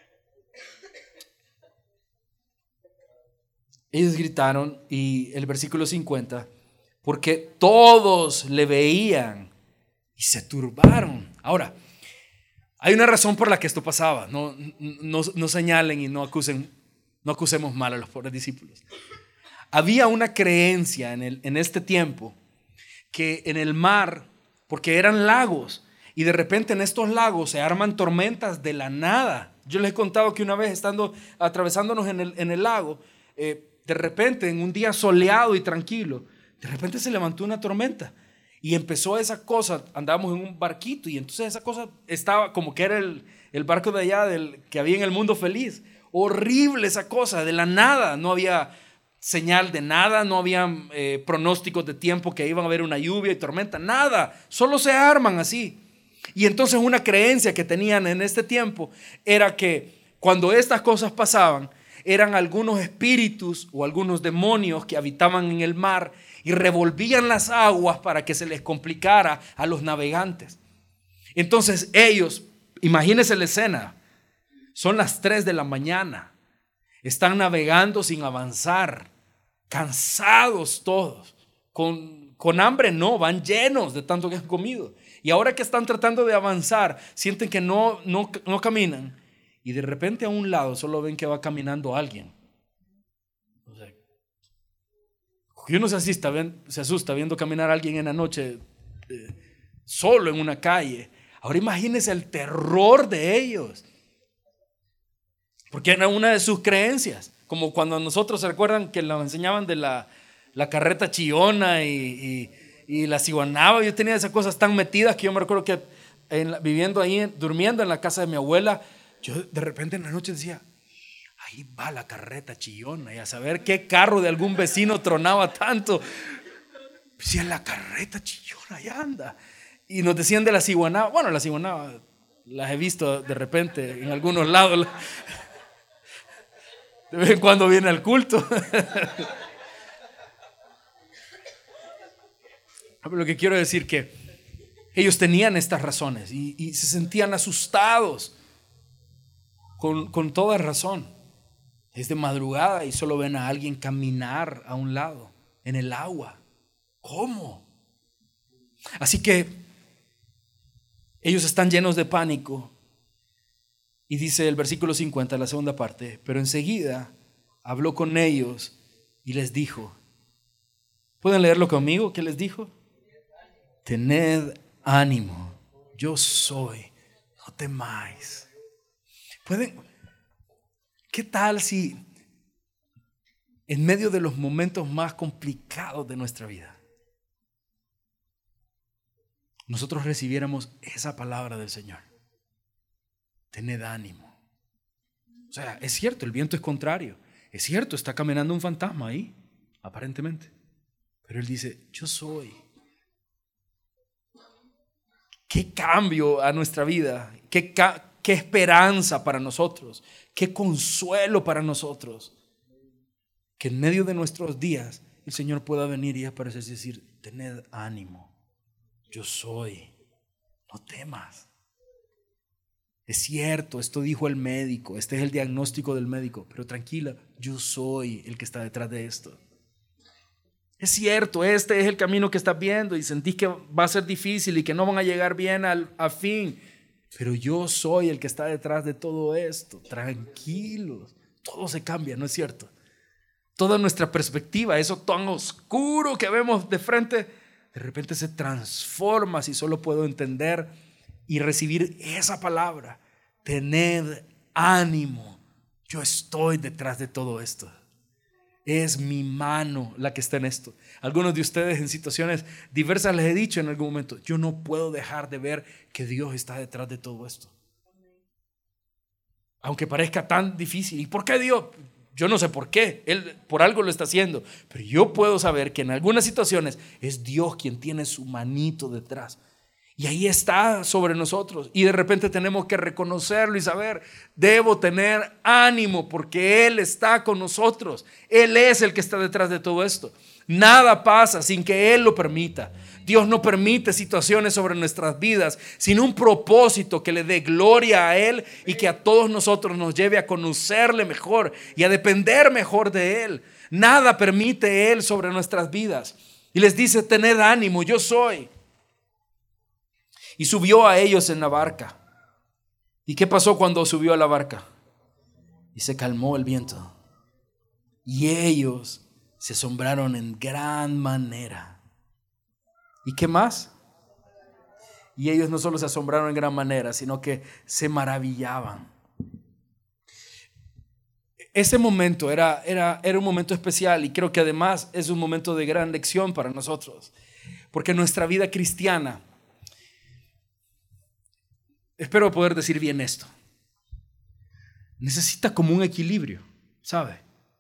Ellos gritaron y el versículo 50, porque todos le veían y se turbaron. Ahora, hay una razón por la que esto pasaba. No señalen y no acusemos mal a los pobres discípulos. Había una creencia en este tiempo que en el mar, porque eran lagos, y de repente en estos lagos se arman tormentas de la nada. Yo les he contado que una vez estando atravesándonos en el lago, de repente en un día soleado y tranquilo, de repente se levantó una tormenta. Y empezó esa cosa, andábamos en un barquito y entonces esa cosa estaba como que era el barco de allá que había en el mundo feliz. Horrible esa cosa, de la nada, no había señal de nada, no había pronósticos de tiempo que iban a haber una lluvia y tormenta, nada, solo se arman así. Y entonces una creencia que tenían en este tiempo era que cuando estas cosas pasaban, eran algunos espíritus o algunos demonios que habitaban en el mar y revolvían las aguas para que se les complicara a los navegantes. Entonces ellos, imagínense la escena, son las 3 de la mañana, están navegando sin avanzar, cansados todos, con hambre no, van llenos de tanto que han comido. Y ahora que están tratando de avanzar, sienten que no caminan. Y de repente a un lado solo ven que va caminando alguien. O sea, y uno se asusta viendo caminar a alguien en la noche solo en una calle. Ahora imagínense el terror de ellos. Porque era una de sus creencias. Como cuando nosotros se recuerdan que nos enseñaban de la carreta chillona y la ciguanaba. Yo tenía esas cosas tan metidas que yo me recuerdo que viviendo ahí, durmiendo en la casa de mi abuela, yo de repente en la noche decía, ahí va la carreta chillona, y a saber qué carro de algún vecino tronaba tanto. Decían, la carreta chillona, ahí anda. Y nos decían de la ciguanaba. Bueno, la ciguanaba las he visto de repente en algunos lados. De vez en cuando viene al culto. Pero lo que quiero decir que ellos tenían estas razones y se sentían asustados. Con toda razón. Es de madrugada y solo ven a alguien caminar a un lado, en el agua. ¿Cómo? Así que Ellos están llenos de pánico. Y dice el versículo 50, la segunda parte, pero enseguida habló con ellos y les dijo. ¿Pueden leerlo conmigo? ¿Qué les dijo? Tened ánimo, yo soy, no temáis. ¿Qué tal si en medio de los momentos más complicados de nuestra vida nosotros recibiéramos esa palabra del Señor? Tened ánimo. O sea, es cierto, el viento es contrario. Es cierto, está caminando un fantasma ahí, aparentemente. Pero Él dice, yo soy. Qué cambio a nuestra vida, qué esperanza para nosotros, qué consuelo para nosotros. Que en medio de nuestros días el Señor pueda venir y aparecer y decir, tened ánimo, yo soy, no temas. Es cierto, esto dijo el médico, este es el diagnóstico del médico, pero tranquila, yo soy el que está detrás de esto. Es cierto, este es el camino que estás viendo y sentís que va a ser difícil y que no van a llegar bien al fin, pero yo soy el que está detrás de todo esto. Tranquilos, todo se cambia, ¿no es cierto? Toda nuestra perspectiva, eso tan oscuro que vemos de frente, de repente se transforma si solo puedo entender y recibir esa palabra. Tened ánimo, yo estoy detrás de todo esto. Es mi mano la que está en esto. Algunos de ustedes en situaciones diversas les he dicho en algún momento, yo no puedo dejar de ver que Dios está detrás de todo esto. Aunque parezca tan difícil. ¿Y por qué Dios? Yo no sé por qué. Él por algo lo está haciendo. Pero yo puedo saber que en algunas situaciones es Dios quien tiene su manito detrás. Y ahí está sobre nosotros. Y de repente tenemos que reconocerlo y saber, debo tener ánimo porque Él está con nosotros. Él es el que está detrás de todo esto. Nada pasa sin que Él lo permita. Dios no permite situaciones sobre nuestras vidas sin un propósito que le dé gloria a Él y que a todos nosotros nos lleve a conocerle mejor y a depender mejor de Él. Nada permite Él sobre nuestras vidas. Y les dice, tened ánimo, yo soy. Y subió a ellos en la barca. ¿Y qué pasó cuando subió a la barca? Y se calmó el viento. Y ellos se asombraron en gran manera. ¿Y qué más? Y ellos no solo se asombraron en gran manera, sino que se maravillaban. Ese momento era un momento especial y creo que además es un momento de gran lección para nosotros. Porque nuestra vida cristiana, espero poder decir bien esto, necesita como un equilibrio, ¿sabe?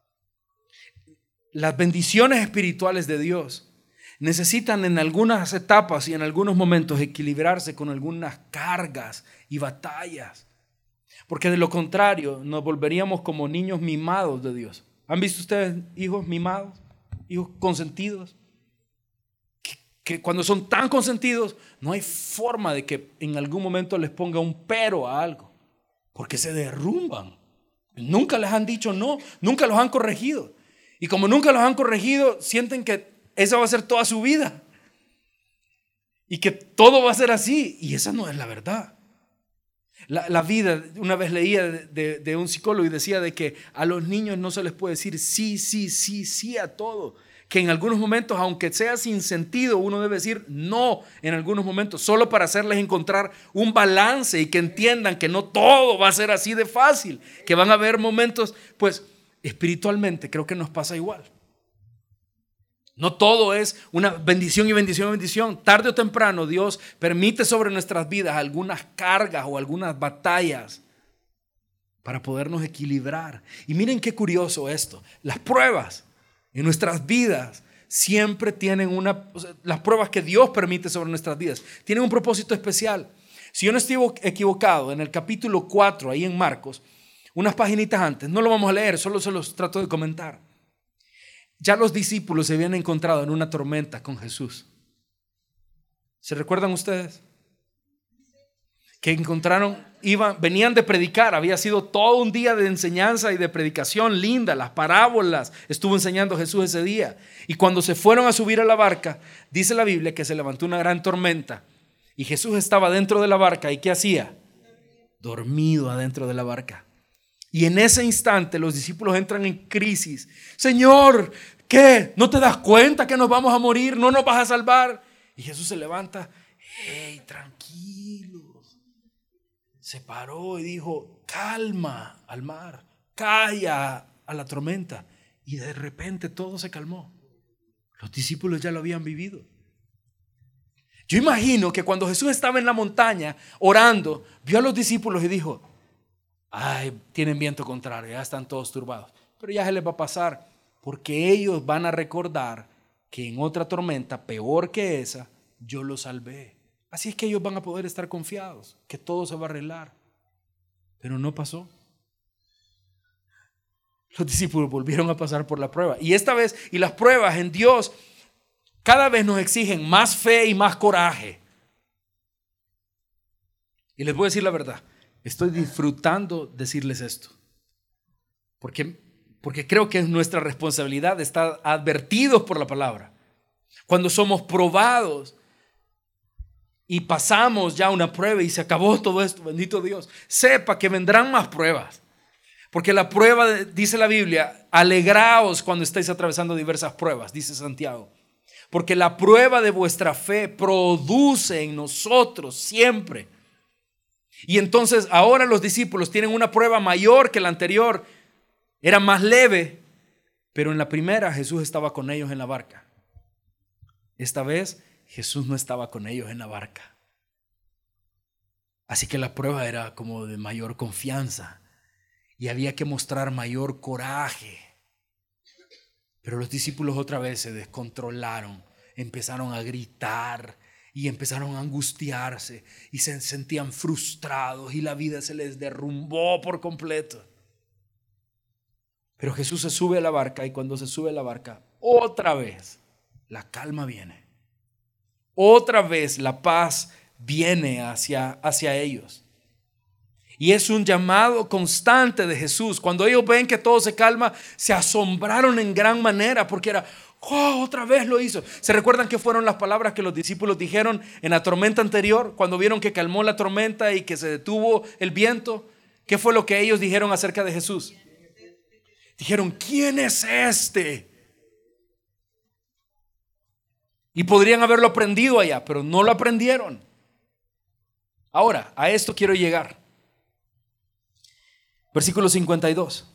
Las bendiciones espirituales de Dios necesitan en algunas etapas y en algunos momentos equilibrarse con algunas cargas y batallas, porque de lo contrario nos volveríamos como niños mimados de Dios. ¿Han visto ustedes hijos mimados, hijos consentidos? Que cuando son tan consentidos no hay forma de que en algún momento les ponga un pero a algo, porque se derrumban. Nunca les han dicho no, nunca los han corregido. Y como nunca los han corregido, sienten que esa va a ser toda su vida y que todo va a ser así, y esa no es la verdad. La vida, una vez leía de un psicólogo y decía de que a los niños no se les puede decir sí, sí, sí, sí a todo. Que en algunos momentos, aunque sea sin sentido, uno debe decir no en algunos momentos, solo para hacerles encontrar un balance y que entiendan que no todo va a ser así de fácil, que van a haber momentos, pues espiritualmente creo que nos pasa igual. No todo es una bendición y bendición y bendición. Tarde o temprano Dios permite sobre nuestras vidas algunas cargas o algunas batallas para podernos equilibrar. Y miren qué curioso esto. Las pruebas en nuestras vidas siempre tienen las pruebas que Dios permite sobre nuestras vidas tienen un propósito especial. Si yo no estoy equivocado, en el capítulo 4, ahí en Marcos, unas paginitas antes, no lo vamos a leer, solo se los trato de comentar. Ya los discípulos se habían encontrado en una tormenta con Jesús. ¿Se recuerdan ustedes? Que encontraron, venían de predicar, había sido todo un día de enseñanza y de predicación linda, las parábolas estuvo enseñando Jesús ese día. Y cuando se fueron a subir a la barca, dice la Biblia que se levantó una gran tormenta Y Jesús estaba dentro de la barca. ¿Y qué hacía? Dormido adentro de la barca. Y en ese instante los discípulos entran en crisis. Señor, ¿qué? ¿No te das cuenta que nos vamos a morir? ¿No nos vas a salvar? Y Jesús se levanta. Hey, tranquilos. Se paró y dijo, calma al mar, calla a la tormenta. Y de repente todo se calmó. Los discípulos ya lo habían vivido. Yo imagino que cuando Jesús estaba en la montaña orando, vio a los discípulos y dijo, ay, tienen viento contrario, ya están todos turbados. Pero ya se les va a pasar, porque ellos van a recordar que en otra tormenta peor que esa, yo los salvé. Así es que ellos van a poder estar confiados, que todo se va a arreglar. Pero no pasó. Los discípulos volvieron a pasar por la prueba. Y esta vez, y las pruebas en Dios cada vez nos exigen más fe y más coraje. Y les voy a decir la verdad, estoy disfrutando decirles esto. Porque creo que es nuestra responsabilidad de estar advertidos por la palabra. Cuando somos probados y pasamos ya una prueba y se acabó todo esto, bendito Dios, sepa que vendrán más pruebas. Porque la prueba, dice la Biblia, alegraos cuando estéis atravesando diversas pruebas, dice Santiago. Porque la prueba de vuestra fe produce en nosotros siempre. Y entonces ahora los discípulos tienen una prueba mayor que la anterior. Era más leve, pero en la primera Jesús estaba con ellos en la barca. Esta vez Jesús no estaba con ellos en la barca. Así que la prueba era como de mayor confianza. Y había que mostrar mayor coraje. Pero los discípulos otra vez se descontrolaron, empezaron a gritar y empezaron a angustiarse y se sentían frustrados y la vida se les derrumbó por completo. Pero Jesús se sube a la barca y cuando se sube a la barca, otra vez la calma viene. Otra vez la paz viene hacia ellos. Y es un llamado constante de Jesús. Cuando ellos ven que todo se calma, se asombraron en gran manera porque era, oh, otra vez lo hizo. ¿Se recuerdan qué fueron las palabras que los discípulos dijeron en la tormenta anterior? Cuando vieron que calmó la tormenta y que se detuvo el viento. ¿Qué fue lo que ellos dijeron acerca de Jesús? Dijeron, ¿quién es este? Y podrían haberlo aprendido allá, pero no lo aprendieron. Ahora, a esto quiero llegar. Versículo 52.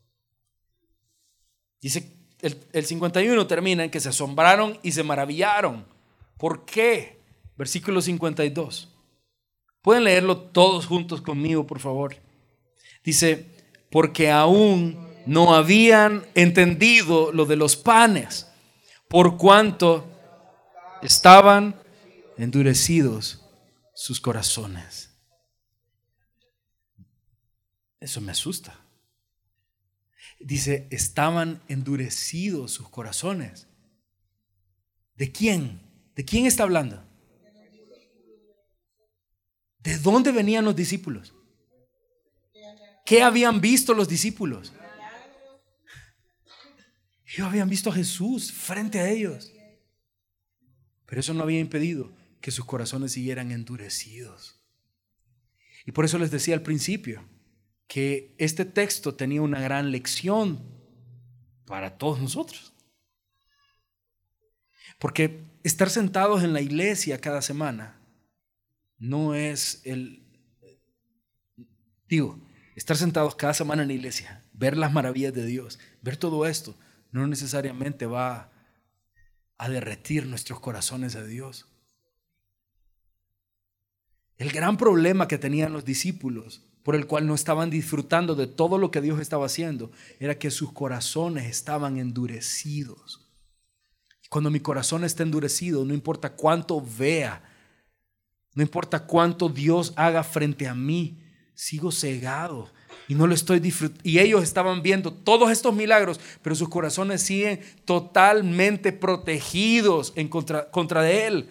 Dice, el 51 termina en que se asombraron y se maravillaron. ¿Por qué? Versículo 52. Pueden leerlo todos juntos conmigo, por favor. Dice, porque aún no habían entendido lo de los panes, por cuanto estaban endurecidos sus corazones. Eso me asusta. Dice, estaban endurecidos sus corazones. ¿De quién? ¿De quién está hablando? ¿De dónde venían los discípulos? ¿Qué habían visto los discípulos? Ellos habían visto a Jesús frente a ellos. Pero eso no había impedido que sus corazones siguieran endurecidos. Y por eso les decía al principio que este texto tenía una gran lección para todos nosotros. Porque estar sentados en la iglesia cada semana no es estar sentados cada semana en la iglesia, ver las maravillas de Dios, ver todo esto, no necesariamente va a derretir nuestros corazones a Dios. El gran problema que tenían los discípulos, por el cual no estaban disfrutando de todo lo que Dios estaba haciendo, era que sus corazones estaban endurecidos. Cuando mi corazón está endurecido, no importa cuánto vea, no importa cuánto Dios haga frente a mí, sigo cegado y no lo estoy disfrutando. Y ellos estaban viendo todos estos milagros, pero sus corazones siguen totalmente protegidos contra de Él.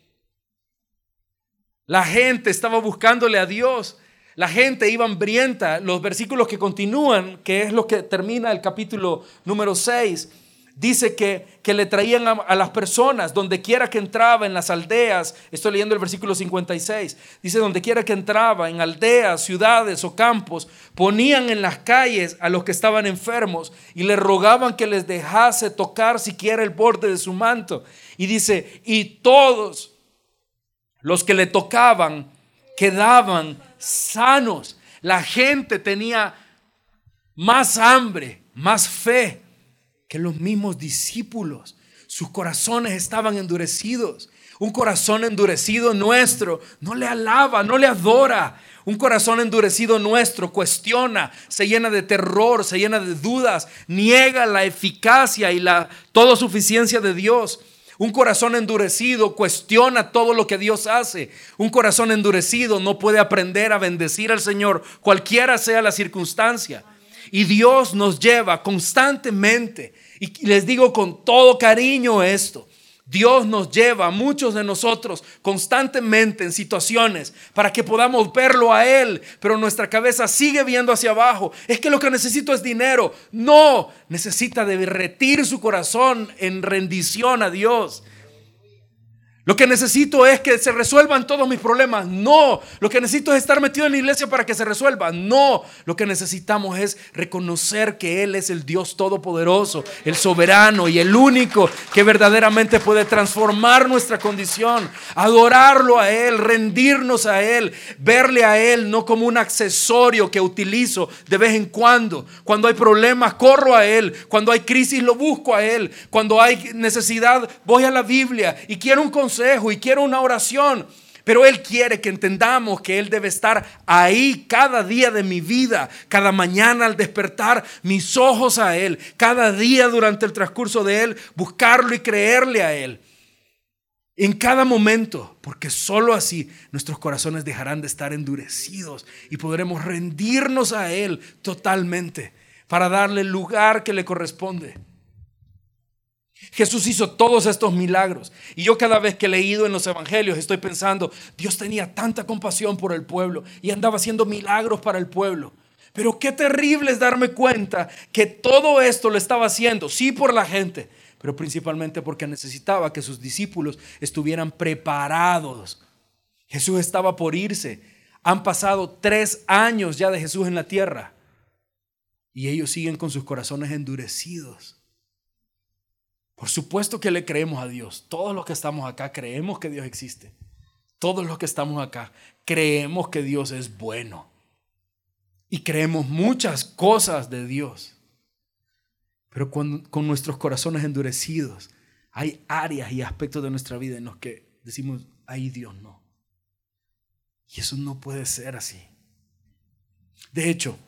La gente estaba buscándole a Dios. La gente iba hambrienta. Los versículos que continúan, que es lo que termina el capítulo número 6, dice que le traían a las personas donde quiera que entraba, en las aldeas. Estoy leyendo el versículo 56. Dice, donde quiera que entraba, en aldeas, ciudades o campos, ponían en las calles a los que estaban enfermos y le rogaban que les dejase tocar siquiera el borde de su manto. Y dice, y todos los que le tocaban quedaban sanos. La gente tenía más hambre, más fe que los mismos discípulos. Sus corazones estaban endurecidos. Un corazón endurecido nuestro no le alaba, no le adora. Un corazón endurecido nuestro cuestiona, se llena de terror, se llena de dudas, niega la eficacia y la toda suficiencia de Dios. Un corazón endurecido cuestiona todo lo que Dios hace. Un corazón endurecido no puede aprender a bendecir al Señor, cualquiera sea la circunstancia. Y Dios nos lleva constantemente, y les digo con todo cariño esto, Dios nos lleva a muchos de nosotros constantemente en situaciones para que podamos verlo a Él, pero nuestra cabeza sigue viendo hacia abajo. Es que lo que necesito es dinero. No, necesita derretir su corazón en rendición a Dios. Lo que necesito es que se resuelvan todos mis problemas. No, lo que necesito es estar metido en la iglesia para que se resuelva. No, lo que necesitamos es reconocer que Él es el Dios todopoderoso, el soberano y el único que verdaderamente puede transformar nuestra condición. Adorarlo a Él, rendirnos a Él, verle a Él no como un accesorio que utilizo de vez en cuando. Cuando hay problemas, corro a Él. Cuando hay crisis, lo busco a Él. Cuando hay necesidad, voy a la Biblia y quiero un consejo y quiero una oración. Pero Él quiere que entendamos que Él debe estar ahí cada día de mi vida, cada mañana al despertar, mis ojos a Él, cada día durante el transcurso de Él, buscarlo y creerle a Él. En cada momento, porque solo así nuestros corazones dejarán de estar endurecidos y podremos rendirnos a Él totalmente para darle el lugar que le corresponde. Jesús hizo todos estos milagros y yo cada vez que he leído en los evangelios estoy pensando, Dios tenía tanta compasión por el pueblo y andaba haciendo milagros para el pueblo. Pero qué terrible es darme cuenta que todo esto lo estaba haciendo, sí, por la gente, pero principalmente porque necesitaba que sus discípulos estuvieran preparados. Jesús estaba por irse. Han pasado 3 años ya de Jesús en la tierra y ellos siguen con sus corazones endurecidos. Por supuesto que le creemos a Dios. Todos los que estamos acá creemos que Dios existe. Todos los que estamos acá creemos que Dios es bueno. Y creemos muchas cosas de Dios. Pero con nuestros corazones endurecidos, hay áreas y aspectos de nuestra vida en los que decimos, ay, Dios, no. Y eso no puede ser así. De hecho,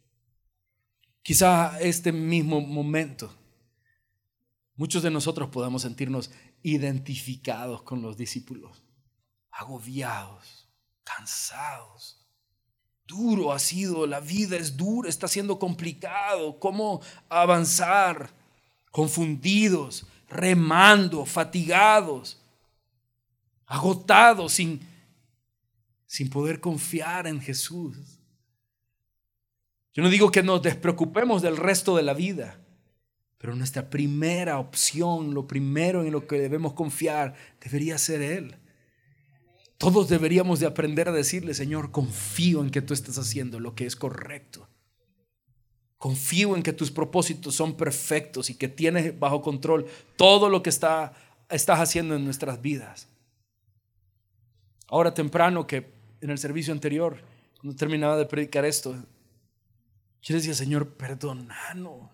quizá este mismo momento muchos de nosotros podamos sentirnos identificados con los discípulos, agobiados, cansados. Duro ha sido, la vida es dura, está siendo complicado. ¿Cómo avanzar? Confundidos, remando, fatigados, agotados, sin poder confiar en Jesús. Yo no digo que nos despreocupemos del resto de la vida, pero nuestra primera opción, lo primero en lo que debemos confiar, debería ser Él. Todos deberíamos de aprender a decirle, Señor, confío en que tú estás haciendo lo que es correcto. Confío en que tus propósitos son perfectos y que tienes bajo control todo lo que estás haciendo en nuestras vidas. Ahora temprano, que en el servicio anterior, cuando terminaba de predicar esto, yo decía, Señor, perdónanos.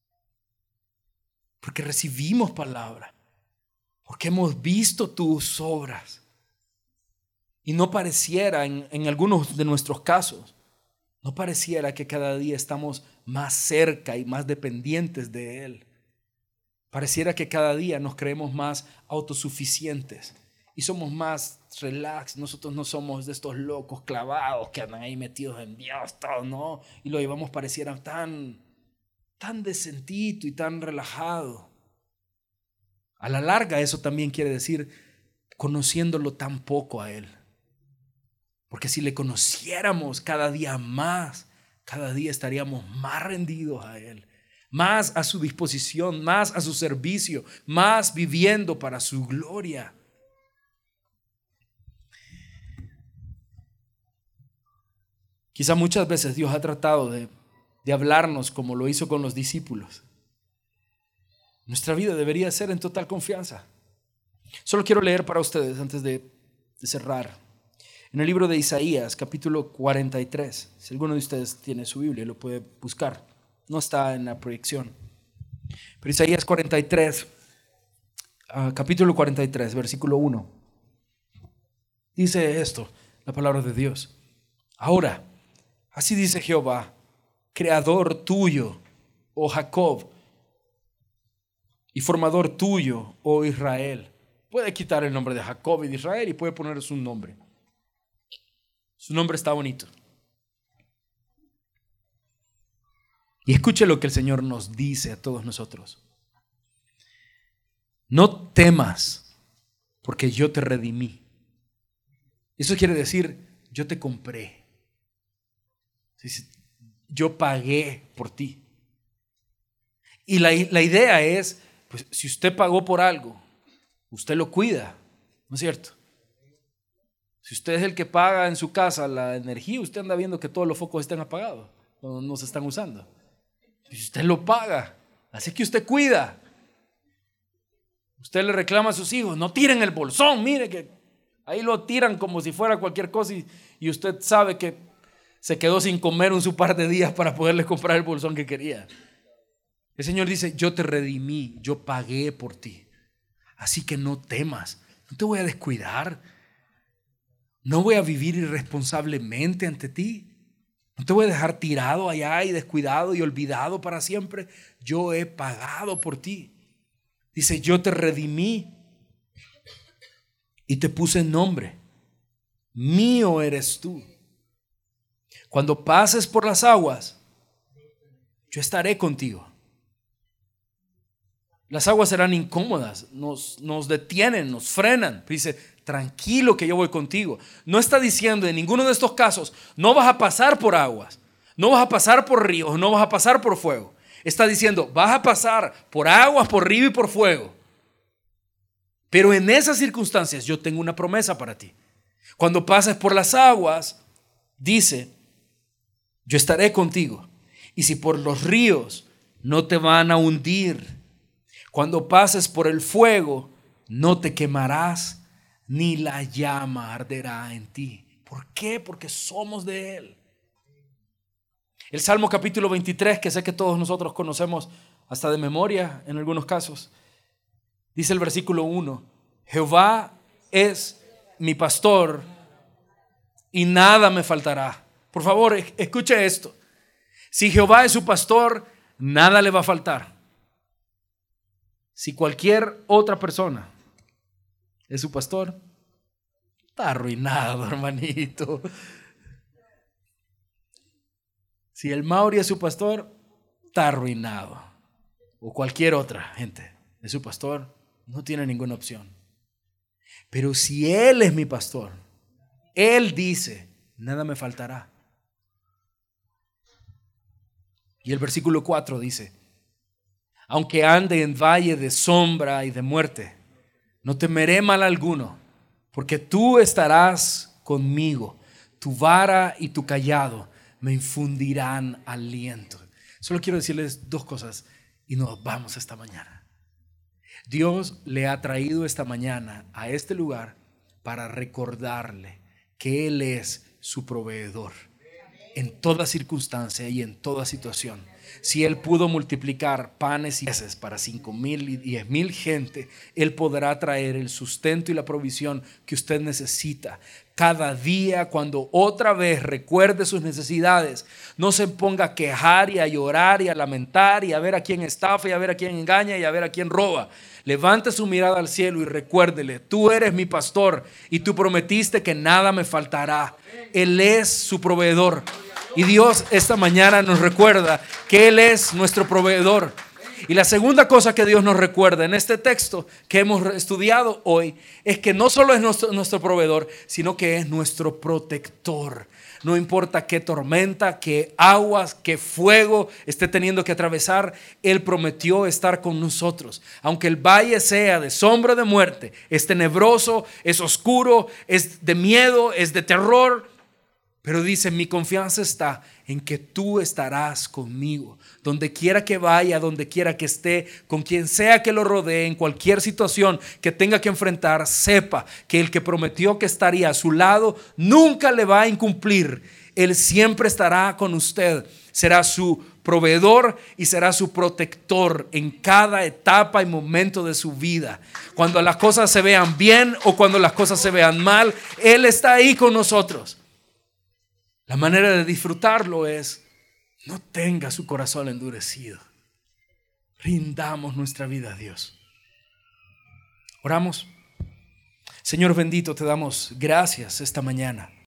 Porque recibimos palabra, porque hemos visto tus obras. Y no pareciera, en algunos de nuestros casos, no pareciera que cada día estamos más cerca y más dependientes de Él. Pareciera que cada día nos creemos más autosuficientes y somos más relax. Nosotros no somos de estos locos clavados que andan ahí metidos en Dios, todo, ¿no? Y lo llevamos pareciera tan decentito y tan relajado. A la larga eso también quiere decir conociéndolo tan poco a Él. Porque si le conociéramos cada día más, cada día estaríamos más rendidos a Él, más a su disposición, más a su servicio, más viviendo para su gloria. Quizá muchas veces Dios ha tratado de hablarnos como lo hizo con los discípulos. Nuestra vida debería ser en total confianza. Solo quiero leer para ustedes antes de cerrar. En el libro de Isaías, capítulo 43. Si alguno de ustedes tiene su Biblia, lo puede buscar. No está en la proyección. Pero Isaías 43, capítulo 43, versículo 1. Dice esto, la palabra de Dios. Ahora, así dice Jehová, creador tuyo, oh Jacob, y formador tuyo, oh Israel. Puede quitar el nombre de Jacob y de Israel y puede poner su nombre. Su nombre está bonito. Y escuche lo que el Señor nos dice a todos nosotros. No temas, porque yo te redimí. Eso quiere decir, yo te compré. Yo pagué por ti. Y la idea es, pues, si usted pagó por algo, usted lo cuida, ¿no es cierto? Si usted es el que paga en su casa la energía, usted anda viendo que todos los focos estén apagados, no se están usando. Si usted lo paga, así que usted cuida. Usted le reclama a sus hijos, no tiren el bolsón, mire que ahí lo tiran como si fuera cualquier cosa y usted sabe que se quedó sin comer un par de días para poderle comprar el bolsón que quería. El Señor dice, yo te redimí, yo pagué por ti. Así que no temas, no te voy a descuidar. No voy a vivir irresponsablemente ante ti. No te voy a dejar tirado allá y descuidado y olvidado para siempre. Yo he pagado por ti. Dice, yo te redimí y te puse nombre. Mío eres tú. Cuando pases por las aguas, yo estaré contigo. Las aguas serán incómodas, nos detienen, nos frenan. Dice, tranquilo que yo voy contigo. No está diciendo en ninguno de estos casos, no vas a pasar por aguas, no vas a pasar por ríos, no vas a pasar por fuego. Está diciendo, vas a pasar por aguas, por río y por fuego. Pero en esas circunstancias yo tengo una promesa para ti. Cuando pases por las aguas, dice, yo estaré contigo. Y si por los ríos no te van a hundir, cuando pases por el fuego, no te quemarás, ni la llama arderá en ti. ¿Por qué? Porque somos de Él. El Salmo capítulo 23, que sé que todos nosotros conocemos hasta de memoria en algunos casos, dice el versículo 1, Jehová es mi pastor y nada me faltará. Por favor, escuche esto. Si Jehová es su pastor, nada le va a faltar. Si cualquier otra persona es su pastor, está arruinado, hermanito. Si el Mauri es su pastor, está arruinado. O cualquier otra gente es su pastor, no tiene ninguna opción. Pero si Él es mi pastor, Él dice, nada me faltará. Y el versículo 4 dice, aunque ande en valle de sombra y de muerte, no temeré mal alguno, porque tú estarás conmigo. Tu vara y tu cayado me infundirán aliento. Solo quiero decirles dos cosas y nos vamos esta mañana. Dios le ha traído esta mañana a este lugar para recordarle que Él es su proveedor en toda circunstancia y en toda situación. Si Él pudo multiplicar panes y peces para 5,000 y 10,000 gente, Él podrá traer el sustento y la provisión que usted necesita. Cada día, cuando otra vez recuerde sus necesidades, no se ponga a quejar y a llorar y a lamentar y a ver a quién estafa y a ver a quién engaña y a ver a quién roba. Levante su mirada al cielo y recuérdele, tú eres mi pastor y tú prometiste que nada me faltará. Él es su proveedor. Y Dios esta mañana nos recuerda que Él es nuestro proveedor. Y la segunda cosa que Dios nos recuerda en este texto que hemos estudiado hoy es que no solo es nuestro proveedor, sino que es nuestro protector. No importa qué tormenta, qué aguas, qué fuego esté teniendo que atravesar, Él prometió estar con nosotros. Aunque el valle sea de sombra de muerte, es tenebroso, es oscuro, es de miedo, es de terror. Pero dice, mi confianza está en que tú estarás conmigo. Donde quiera que vaya, donde quiera que esté, con quien sea que lo rodee, en cualquier situación que tenga que enfrentar, sepa que el que prometió que estaría a su lado nunca le va a incumplir. Él siempre estará con usted. Será su proveedor y será su protector en cada etapa y momento de su vida. Cuando las cosas se vean bien o cuando las cosas se vean mal, Él está ahí con nosotros. La manera de disfrutarlo es: no tenga su corazón endurecido. Rindamos nuestra vida a Dios. Oramos. Señor bendito, te damos gracias esta mañana